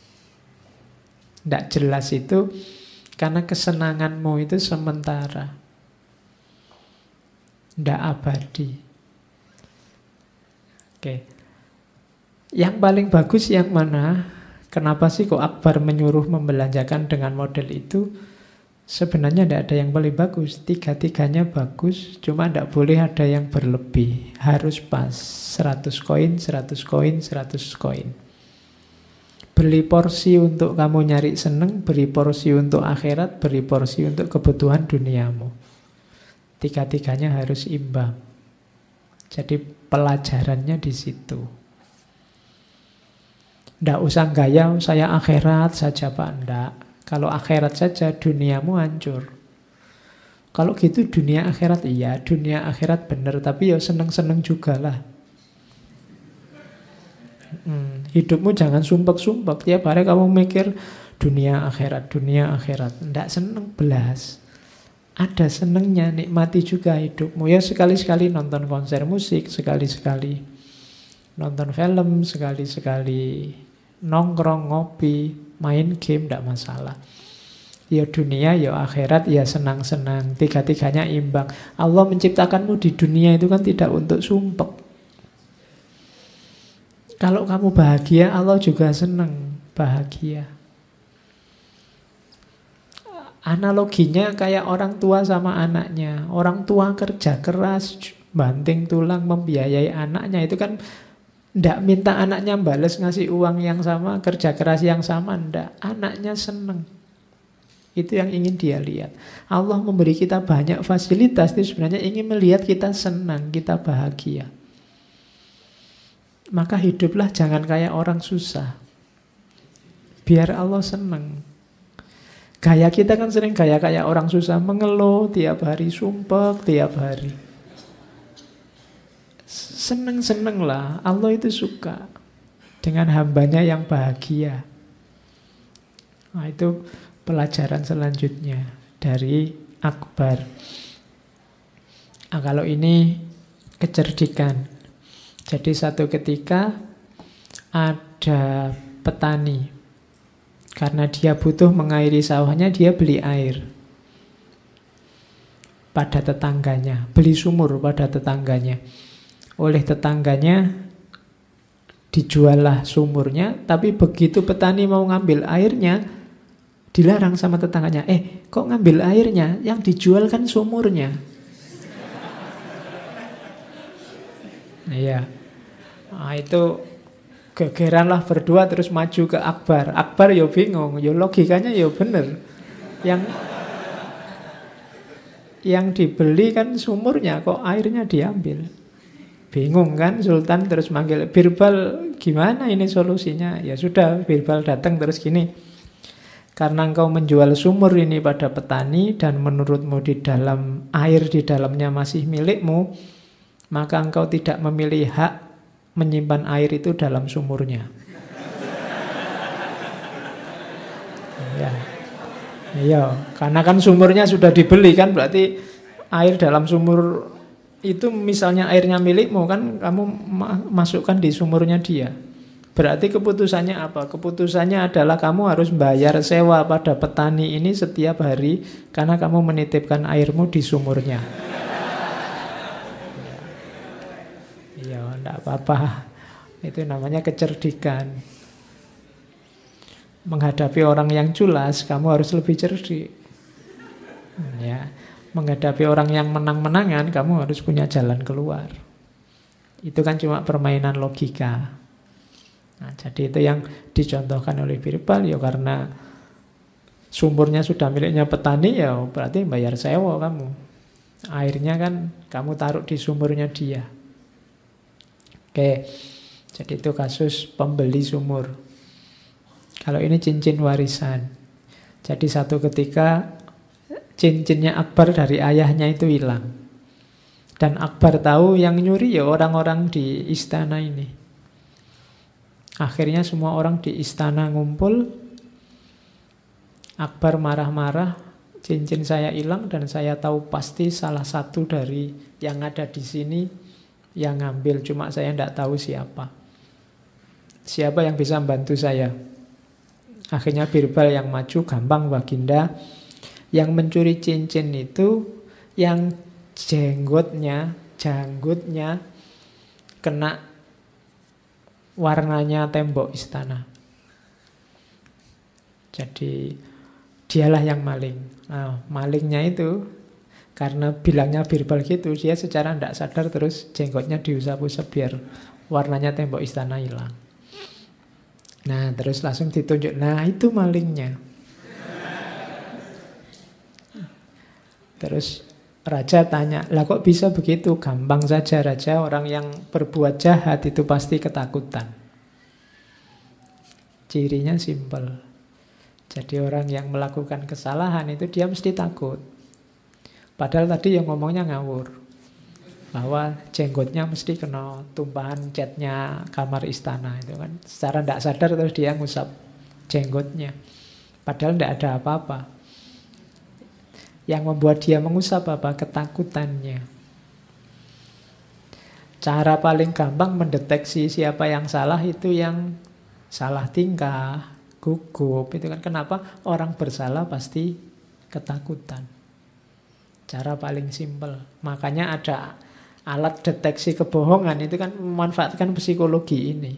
Tidak jelas itu karena kesenanganmu itu sementara, tidak abadi. Oke. Yang paling bagus yang mana? Kenapa sih kok Akbar menyuruh membelanjakan dengan model itu? Sebenarnya tidak ada yang paling bagus. Tiga-tiganya bagus, cuma tidak boleh ada yang berlebih. Harus pas. 100 koin, 100 koin, 100 koin. Beri porsi untuk kamu nyari seneng, beri porsi untuk akhirat, beri porsi untuk kebutuhan duniamu. Tiga-tiganya harus imbang. Jadi pelajarannya di situ. Tidak usah gaya, saya akhirat saja Pak. Tidak. Kalau akhirat saja, duniamu hancur. Kalau gitu dunia akhirat, iya, dunia akhirat benar, tapi ya seneng-seneng juga lah. Hidupmu jangan sumpek-sumpek. Tiap hari kamu mikir dunia akhirat, dunia akhirat. Tidak seneng belas. Ada senengnya, nikmati juga hidupmu. Ya sekali-sekali nonton konser musik, sekali-sekali nonton film, sekali-sekali nongkrong, ngopi, main game, tidak masalah. Ya dunia, ya akhirat, ya senang-senang. Tiga-tiganya imbang. Allah menciptakanmu di dunia itu kan tidak untuk sumpek. Kalau kamu bahagia, Allah juga senang bahagia. Analoginya kayak orang tua sama anaknya. Orang tua kerja keras, banting tulang membiayai anaknya. Itu kan tidak minta anaknya balas ngasih uang yang sama, kerja keras yang sama. Tidak, anaknya senang. Itu yang ingin dia lihat. Allah memberi kita banyak fasilitas, itu sebenarnya ingin melihat kita senang, kita bahagia. Maka hiduplah jangan kayak orang susah. Biar Allah senang. Gaya kita kan sering gaya kayak orang susah, mengeluh tiap hari, sumpek tiap hari. Seneng-seneng lah, Allah itu suka dengan hambanya yang bahagia. Nah itu pelajaran selanjutnya dari akbar. Nah, kalau ini kecerdikan. Jadi satu ketika ada petani, karena dia butuh mengairi sawahnya, dia beli air pada tetangganya, beli sumur pada tetangganya. Oleh tetangganya dijuallah sumurnya, tapi begitu petani mau ngambil airnya, dilarang sama tetangganya. Kok ngambil airnya? Yang dijual kan sumurnya. Iya. Nah, itu gegeranlah berdua terus maju ke akbar. Akbar yo bingung, yo logikanya yo bener. Yang dibeli kan sumurnya, kok airnya diambil. Bingung kan Sultan, terus manggil Birbal, gimana ini solusinya? Ya sudah, Birbal datang terus gini. Karena engkau menjual sumur ini pada petani dan menurutmu di dalam air di dalamnya masih milikmu, maka engkau tidak memilih hak menyimpan air itu dalam sumurnya. Ya. Iya, karena kan sumurnya sudah dibeli kan, berarti air dalam sumur itu misalnya airnya milikmu kan, kamu masukkan di sumurnya dia. Berarti keputusannya apa? Keputusannya adalah kamu harus bayar sewa pada petani ini setiap hari karena kamu menitipkan airmu di sumurnya. Iya, enggak apa-apa. Itu namanya kecerdikan. Menghadapi orang yang culas, kamu harus lebih cerdik. Ya, menghadapi orang yang menang-menangan, kamu harus punya jalan keluar. Itu kan cuma permainan logika. Nah, jadi itu yang dicontohkan oleh Birbal, ya karena sumurnya sudah miliknya petani, ya berarti bayar sewa kamu. Airnya kan kamu taruh di sumurnya dia. Oke, jadi itu kasus pembeli sumur. Kalau ini cincin warisan. Jadi satu ketika cincinnya Akbar dari ayahnya itu hilang. Dan Akbar tahu yang nyuri ya orang-orang di istana ini. Akhirnya semua orang di istana ngumpul. Akbar marah-marah, cincin saya hilang dan saya tahu pasti salah satu dari yang ada di sini yang ngambil. Cuma saya tidak tahu siapa. Siapa yang bisa membantu saya? Akhirnya Birbal yang maju, gampang Baginda. Yang mencuri cincin itu yang janggutnya kena warnanya tembok istana. Jadi dialah yang maling. Nah, malingnya itu karena bilangnya Birbal gitu, dia secara tidak sadar terus jenggotnya diusap-usap biar warnanya tembok istana hilang. Nah, terus langsung ditunjuk. Nah, itu malingnya. Terus raja tanya, lah kok bisa begitu? Gampang saja raja, orang yang berbuat jahat itu pasti ketakutan. Cirinya simpel. Jadi orang yang melakukan kesalahan itu dia mesti takut. Padahal tadi yang ngomongnya ngawur. Bahwa jenggotnya mesti kena tumpahan catnya kamar istana itu kan. Secara tidak sadar terus dia ngusap jenggotnya. Padahal tidak ada apa-apa. Yang membuat dia mengusap apa? Ketakutannya. Cara paling gampang mendeteksi siapa yang salah itu yang salah tingkah, gugup. Itu kan kenapa orang bersalah pasti ketakutan. Cara paling simpel. Makanya ada alat deteksi kebohongan itu kan memanfaatkan psikologi ini.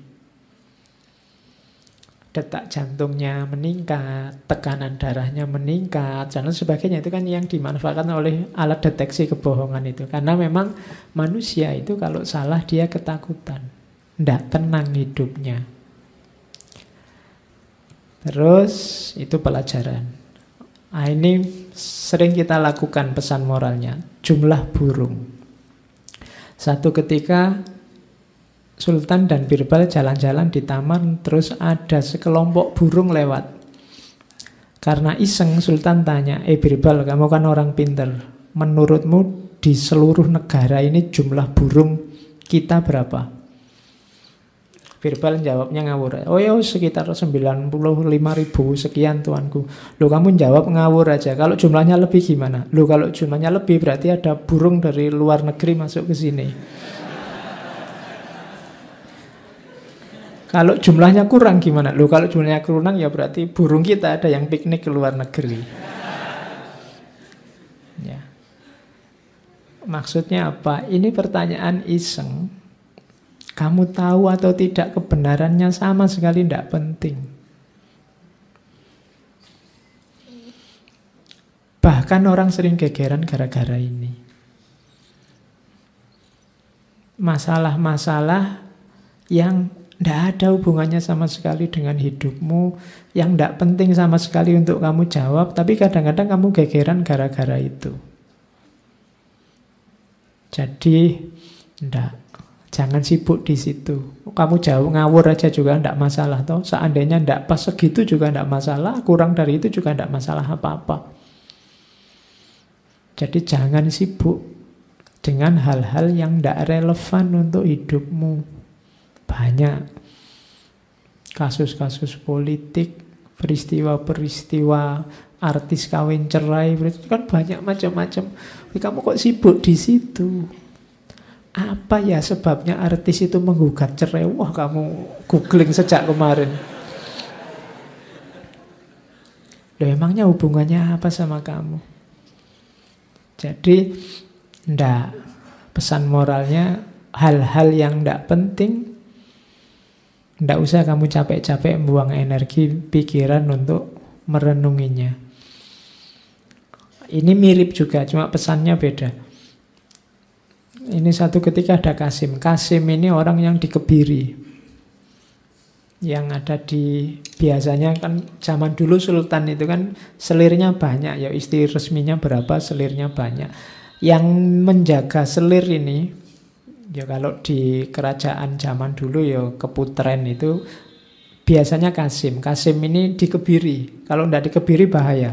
Detak jantungnya meningkat, tekanan darahnya meningkat, dan sebagainya. Itu kan yang dimanfaatkan oleh alat deteksi kebohongan itu. Karena memang manusia itu kalau salah dia ketakutan, tidak tenang hidupnya. Terus itu pelajaran. Nah, ini sering kita lakukan pesan moralnya. Jumlah burung. Satu ketika Sultan dan Birbal jalan-jalan di taman, terus ada sekelompok burung lewat. Karena iseng Sultan tanya, Birbal, kamu kan orang pinter, menurutmu di seluruh negara ini jumlah burung kita berapa? Birbal jawabnya ngawur. Oh ya sekitar 95.000 sekian tuanku. Loh kamu jawab ngawur aja. Kalau jumlahnya lebih gimana? Loh kalau jumlahnya lebih berarti ada burung dari luar negeri masuk ke sini. Kalau jumlahnya kurang gimana? Loh kalau jumlahnya kurang ya berarti burung kita ada yang piknik ke luar negeri. Ya. Maksudnya apa? Ini pertanyaan iseng. Kamu tahu atau tidak kebenarannya sama sekali tidak penting. Bahkan orang sering gegeran gara-gara ini. Masalah-masalah yang tidak ada hubungannya sama sekali dengan hidupmu, yang tidak penting sama sekali untuk kamu jawab, tapi kadang-kadang kamu gegeran gara-gara itu. Jadi, jangan sibuk di situ. Kamu jauh ngawur aja juga tidak masalah. Toh. Seandainya tidak pas segitu juga tidak masalah. Kurang dari itu juga tidak masalah apa-apa. Jadi jangan sibuk dengan hal-hal yang tidak relevan untuk hidupmu. Banyak kasus-kasus politik, peristiwa-peristiwa artis kawin cerai, itu kan banyak macam-macam. Kamu kok sibuk di situ? Apa ya sebabnya artis itu menggugat cerai? Wah, kamu googling sejak kemarin. Loh, emangnya hubungannya apa sama kamu? Jadi, pesan moralnya, hal-hal yang ndak penting, ndak usah kamu capek-capek buang energi pikiran untuk merenunginya. Ini mirip juga, cuma pesannya beda. Ini satu ketika ada Kasim. Kasim ini orang yang dikebiri. Yang ada di, biasanya kan zaman dulu sultan itu kan selirnya banyak. Ya istri resminya berapa, selirnya banyak. Yang menjaga selir ini, ya kalau di kerajaan zaman dulu ya keputren itu biasanya Kasim. Kasim ini dikebiri. Kalau tidak dikebiri bahaya.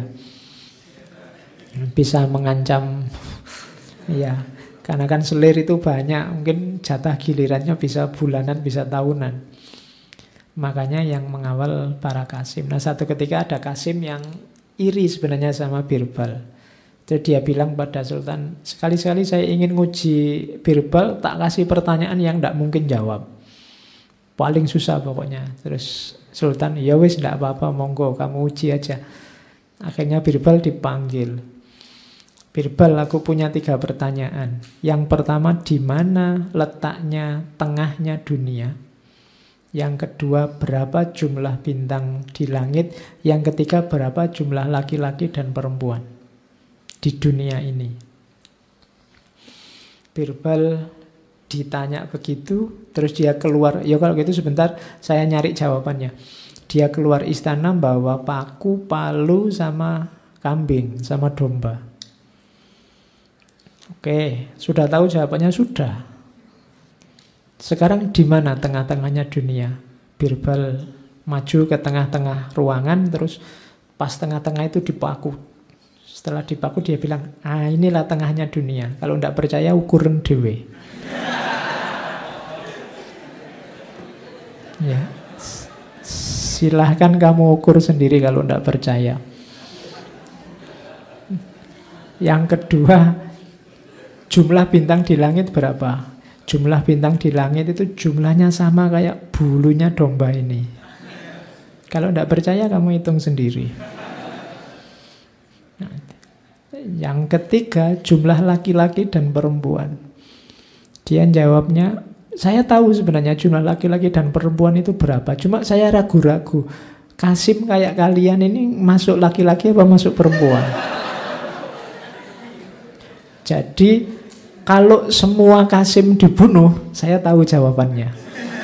Bisa mengancam, ya. Karena kan selir itu banyak, mungkin jatah gilirannya bisa bulanan, bisa tahunan. Makanya yang mengawal para Kasim. Nah satu ketika ada Kasim yang iri sebenarnya sama Birbal. Jadi dia bilang pada Sultan, sekali-sekali saya ingin nguji Birbal, tak kasih pertanyaan yang tidak mungkin jawab. Paling susah pokoknya. Terus Sultan, ya wis tidak apa-apa, monggo kamu uji aja. Akhirnya Birbal dipanggil. Birbal, aku punya 3 pertanyaan. Yang pertama, di mana letaknya tengahnya dunia? Yang kedua, berapa jumlah bintang di langit? Yang ketiga, berapa jumlah laki-laki dan perempuan di dunia ini? Birbal ditanya begitu, terus dia keluar. Ya kalau gitu sebentar, saya nyari jawabannya. Dia keluar istana bawa paku, palu, sama kambing, sama domba. Oke, sudah tahu jawabannya? Sudah. Sekarang di mana tengah-tengahnya dunia? Birbal maju ke tengah-tengah ruangan, terus pas tengah-tengah itu dipaku. Setelah dipaku dia bilang, inilah tengahnya dunia. Kalau tidak percaya ukuran dewe. Ya, silahkan kamu ukur sendiri kalau tidak percaya. Yang kedua, jumlah bintang di langit berapa? Jumlah bintang di langit itu jumlahnya sama kayak bulunya domba ini. Kalau tidak percaya kamu hitung sendiri. Nah, yang ketiga, jumlah laki-laki dan perempuan. Dia jawabnya, saya tahu sebenarnya jumlah laki-laki dan perempuan itu berapa. Cuma saya ragu-ragu. Kasim kayak kalian ini masuk laki-laki apa masuk perempuan? Jadi kalau semua Kasim dibunuh, saya tahu jawabannya.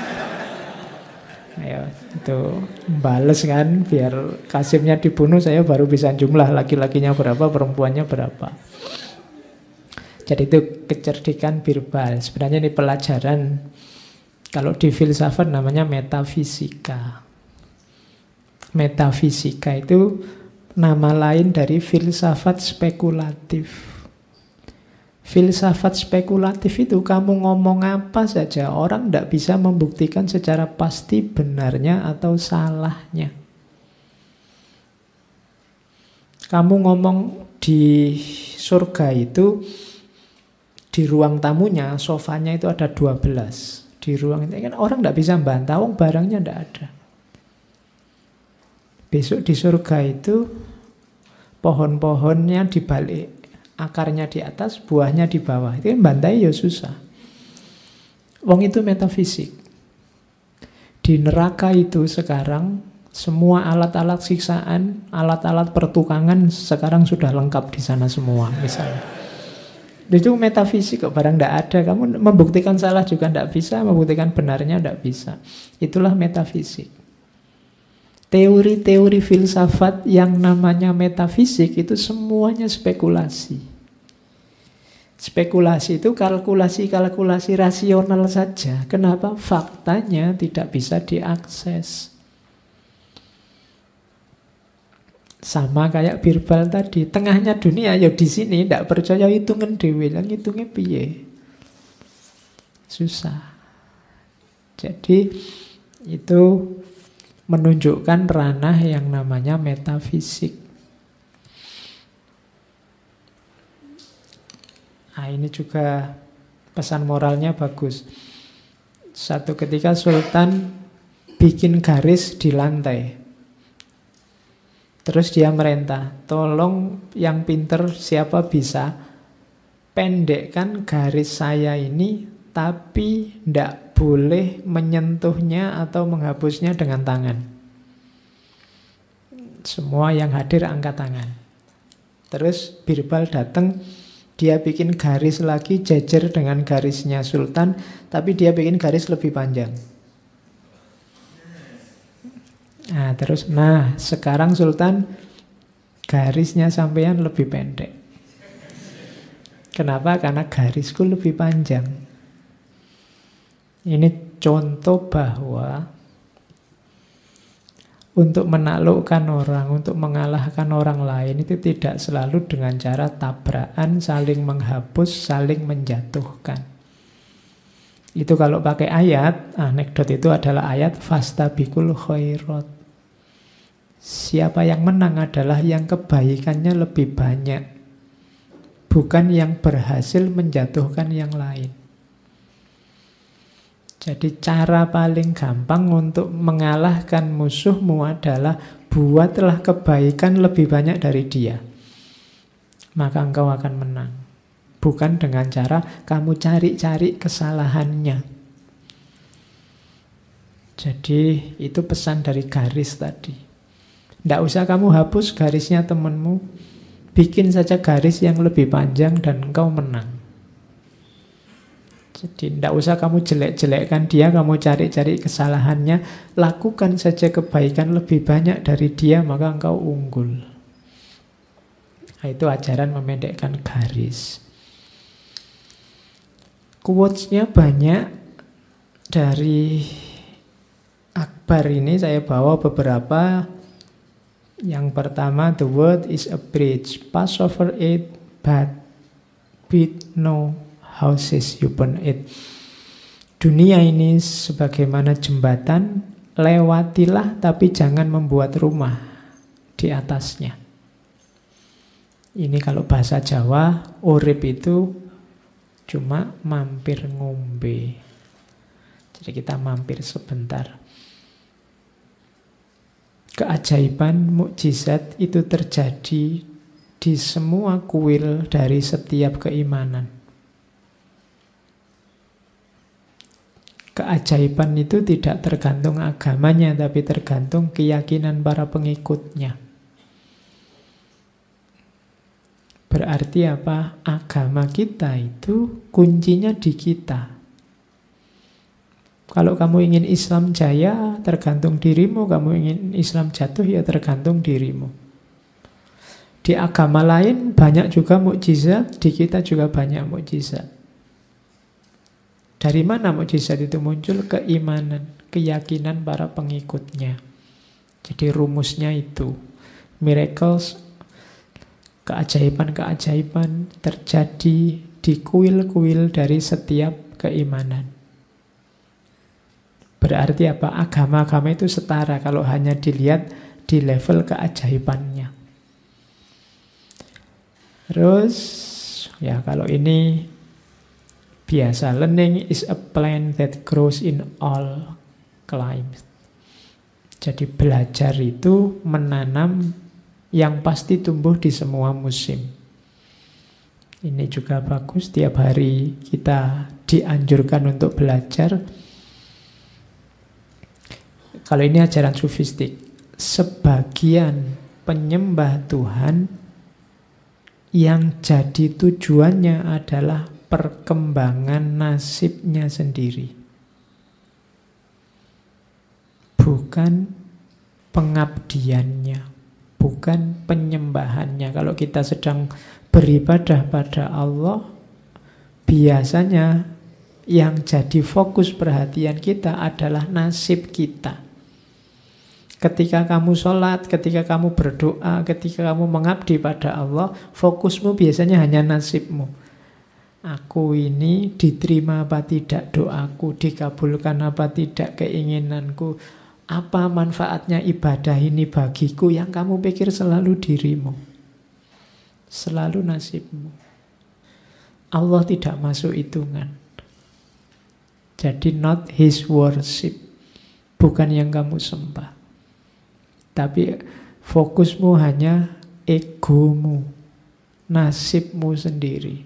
Ayo, itu bales kan, biar Kasimnya dibunuh, saya baru bisa jumlah laki-lakinya berapa, perempuannya berapa. Jadi itu kecerdikan Birbal. Sebenarnya ini pelajaran, kalau di filsafat namanya metafisika. Metafisika itu nama lain dari filsafat spekulatif. Filsafat spekulatif itu kamu ngomong apa saja, orang tidak bisa membuktikan secara pasti benarnya atau salahnya. Kamu ngomong di surga itu, di ruang tamunya, sofanya itu ada 12. Di ruang itu kan orang tidak bisa bantah, barangnya tidak ada. Besok di surga itu, pohon-pohonnya dibalik, akarnya di atas, buahnya di bawah. Itu kan bantai ya susah. Wong itu metafisik. Di neraka itu sekarang semua alat-alat siksaan, alat-alat pertukangan sekarang sudah lengkap di sana semua misalnya. Itu metafisik kok, barang tidak ada. Kamu membuktikan salah juga tidak bisa, membuktikan benarnya tidak bisa. Itulah metafisik. Teori-teori filsafat yang namanya metafisik itu semuanya spekulasi. Spekulasi itu kalkulasi-kalkulasi rasional saja. Kenapa? Faktanya tidak bisa diakses. Sama kayak Birbal tadi, tengahnya dunia ya di sini, tidak percaya hitungan dewe, yang hitungnya piye? Susah. Jadi itu menunjukkan ranah yang namanya metafisik. Nah, ini juga pesan moralnya bagus. Satu ketika Sultan bikin garis di lantai. Terus dia merintah, tolong yang pinter siapa bisa pendekkan garis saya ini, tapi tidak boleh menyentuhnya atau menghapusnya dengan tangan. Semua yang hadir angkat tangan. Terus Birbal datang, dia bikin garis lagi jejer dengan garisnya Sultan, tapi dia bikin garis lebih panjang. Nah, sekarang Sultan garisnya sampean lebih pendek. Kenapa? Karena garisku lebih panjang. Ini contoh bahwa untuk menaklukkan orang, untuk mengalahkan orang lain itu tidak selalu dengan cara tabrakan, saling menghapus, saling menjatuhkan. Itu kalau pakai ayat, anekdot itu adalah ayat fastabikul khairat. Siapa yang menang adalah yang kebaikannya lebih banyak, bukan yang berhasil menjatuhkan yang lain. Jadi cara paling gampang untuk mengalahkan musuhmu adalah buatlah kebaikan lebih banyak dari dia. Maka engkau akan menang. Bukan dengan cara kamu cari-cari kesalahannya. Jadi itu pesan dari garis tadi. Tidak usah kamu hapus garisnya temanmu. Bikin saja garis yang lebih panjang dan engkau menang. Jadi tidak usah kamu jelek-jelekkan dia, kamu cari-cari kesalahannya. Lakukan saja kebaikan lebih banyak dari dia, maka engkau unggul. Nah, itu ajaran memendekkan garis. Quotes-nya banyak. Dari Akbar ini saya bawa beberapa. Yang pertama, the world is a bridge. Pass over it, but build no houses upon it. Dunia ini sebagaimana jembatan, lewatilah tapi jangan membuat rumah di atasnya. Ini kalau bahasa Jawa, urip itu cuma mampir ngombe. Jadi kita mampir sebentar. Keajaiban, mukjizat itu terjadi di semua kuil dari setiap keimanan. Keajaiban itu tidak tergantung agamanya, tapi tergantung keyakinan para pengikutnya. Berarti apa? Agama kita itu kuncinya di kita. Kalau kamu ingin Islam jaya, tergantung dirimu. Kamu ingin Islam jatuh, ya tergantung dirimu. Di agama lain banyak juga mukjizat, di kita juga banyak mukjizat. Dari mana mukjizat itu muncul? Keimanan, keyakinan para pengikutnya. Jadi rumusnya itu. Miracles, keajaiban-keajaiban terjadi di di kuil-kuil dari setiap keimanan. Berarti apa? Agama-agama itu setara kalau hanya dilihat di level keajaibannya. Terus, ya kalau ini biasa, learning is a plant that grows in all climes. Jadi belajar itu menanam yang pasti tumbuh di semua musim. Ini juga bagus, tiap hari kita dianjurkan untuk belajar. Kalau ini ajaran sufistik, sebagian penyembah Tuhan yang jadi tujuannya adalah perkembangan nasibnya sendiri, bukan pengabdiannya, bukan penyembahannya. Kalau kita sedang beribadah pada Allah, biasanya yang jadi fokus perhatian kita adalah nasib kita. Ketika kamu sholat, ketika kamu berdoa, ketika kamu mengabdi pada Allah, fokusmu biasanya hanya nasibmu. Aku ini diterima apa tidak doaku, dikabulkan apa tidak keinginanku, apa manfaatnya ibadah ini bagiku. Yang kamu pikir selalu dirimu, selalu nasibmu. Allah tidak masuk hitungan. Jadi not his worship, bukan yang kamu sembah. Tapi fokusmu hanya egomu, nasibmu sendiri.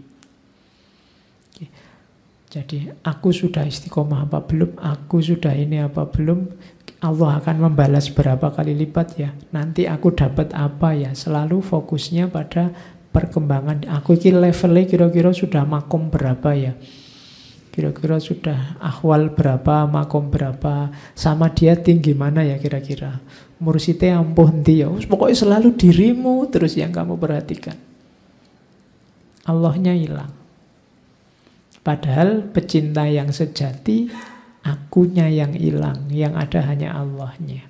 Jadi aku sudah istiqomah apa belum, aku sudah ini apa belum, Allah akan membalas berapa kali lipat ya, nanti aku dapat apa ya. Selalu fokusnya pada perkembangan. Aku ini levelnya kira-kira sudah makom berapa ya, kira-kira sudah ahwal berapa, makom berapa, sama dia tinggi mana ya kira-kira, mursite ampuh nanti ya. Pokoknya selalu dirimu terus yang kamu perhatikan. Allahnya hilang. Padahal pecinta yang sejati, akunya yang hilang, yang ada hanya Allahnya.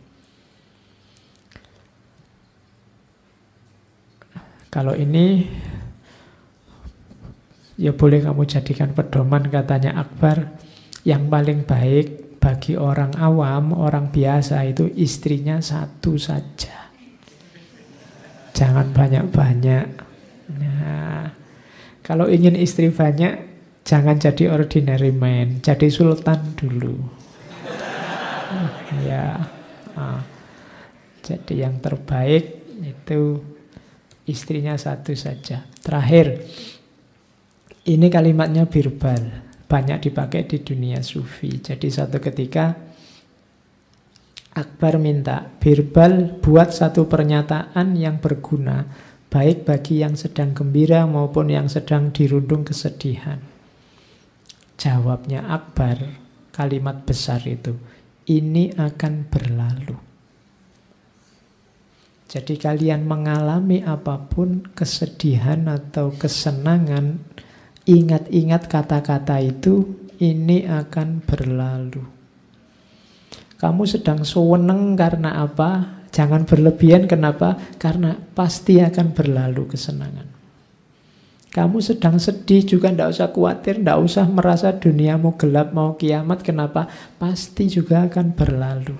Kalau ini ya boleh kamu jadikan pedoman, katanya Akbar. Yang paling baik bagi orang awam, orang biasa itu istrinya satu saja. Jangan banyak-banyak. Nah, kalau ingin istri banyak, jangan jadi ordinary man, jadi sultan dulu. Ya, jadi yang terbaik itu istrinya satu saja. Terakhir, ini kalimatnya Birbal, banyak dipakai di dunia sufi. Jadi satu ketika Akbar minta, Birbal buat satu pernyataan yang berguna, baik bagi yang sedang gembira maupun yang sedang dirundung kesedihan. Jawabnya Akbar, kalimat besar itu, ini akan berlalu. Jadi kalian mengalami apapun, kesedihan atau kesenangan, ingat-ingat kata-kata itu, ini akan berlalu. Kamu sedang seneng karena apa? Jangan berlebihan, kenapa? Karena pasti akan berlalu kesenangan. Kamu sedang sedih juga tidak usah khawatir, tidak usah merasa duniamu gelap mau kiamat. Kenapa? Pasti juga akan berlalu.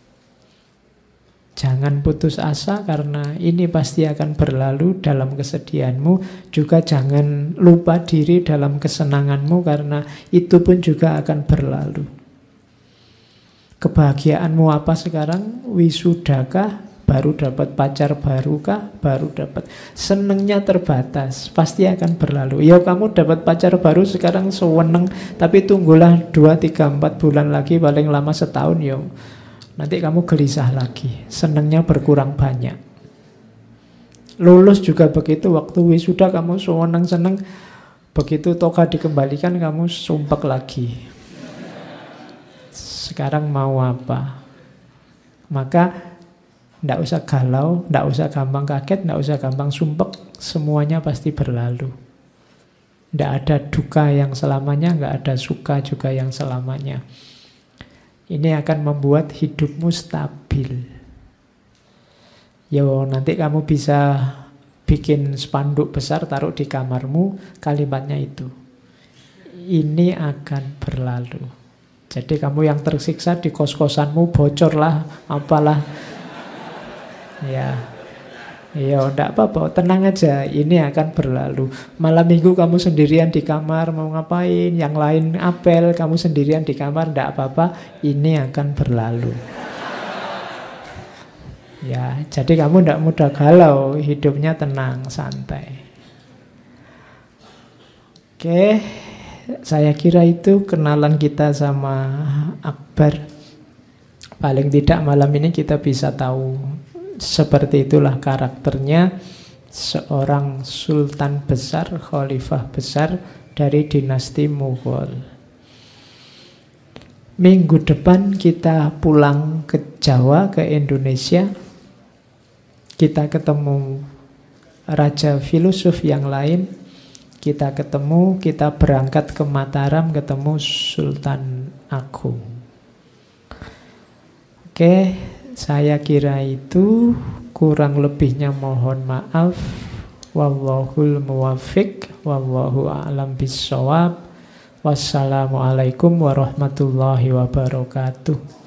Jangan putus asa karena ini pasti akan berlalu dalam kesedihanmu. Juga jangan lupa diri dalam kesenanganmu karena itu pun juga akan berlalu. Kebahagiaanmu apa sekarang? Wisudakah? Baru dapat pacar baru kah? Baru dapat. Senengnya terbatas, pasti akan berlalu. Ya kamu dapat pacar baru sekarang seneng, tapi tunggulah 2, 3, 4 bulan lagi, paling lama setahun ya. Nanti kamu gelisah lagi, senengnya berkurang banyak. Lulus juga begitu, waktu wisuda kamu seneng-seneng, begitu toga dikembalikan kamu sumpek lagi. Sekarang mau apa? Maka tidak usah galau, tidak usah gampang kaget, tidak usah gampang sumpek. Semuanya pasti berlalu. Tidak ada duka yang selamanya, tidak ada suka juga yang selamanya. Ini akan membuat hidupmu stabil. Yo, nanti kamu bisa bikin spanduk besar, taruh di kamarmu, kalimatnya itu. ini akan berlalu. Jadi kamu yang tersiksa di kos-kosanmu bocorlah, apalah. Ya, ya enggak apa-apa, tenang aja, ini akan berlalu. Malam minggu kamu sendirian di kamar mau ngapain, yang lain apel, kamu sendirian di kamar, enggak apa-apa, ini akan berlalu. Ya, jadi kamu enggak mudah galau, hidupnya tenang, santai. Oke, saya kira itu kenalan kita sama Akbar. Paling tidak malam ini kita bisa tahu seperti itulah karakternya seorang sultan besar, khalifah besar dari dinasti Mughal. Minggu depan kita pulang ke Jawa, ke Indonesia. Kita ketemu raja filosof yang lain. Kita berangkat ke Mataram, ketemu Sultan Agung. Oke, saya kira itu, kurang lebihnya mohon maaf. Wallahul muwaffiq, wallahu a'lam bissawab. Wassalamualaikum warahmatullahi wabarakatuh.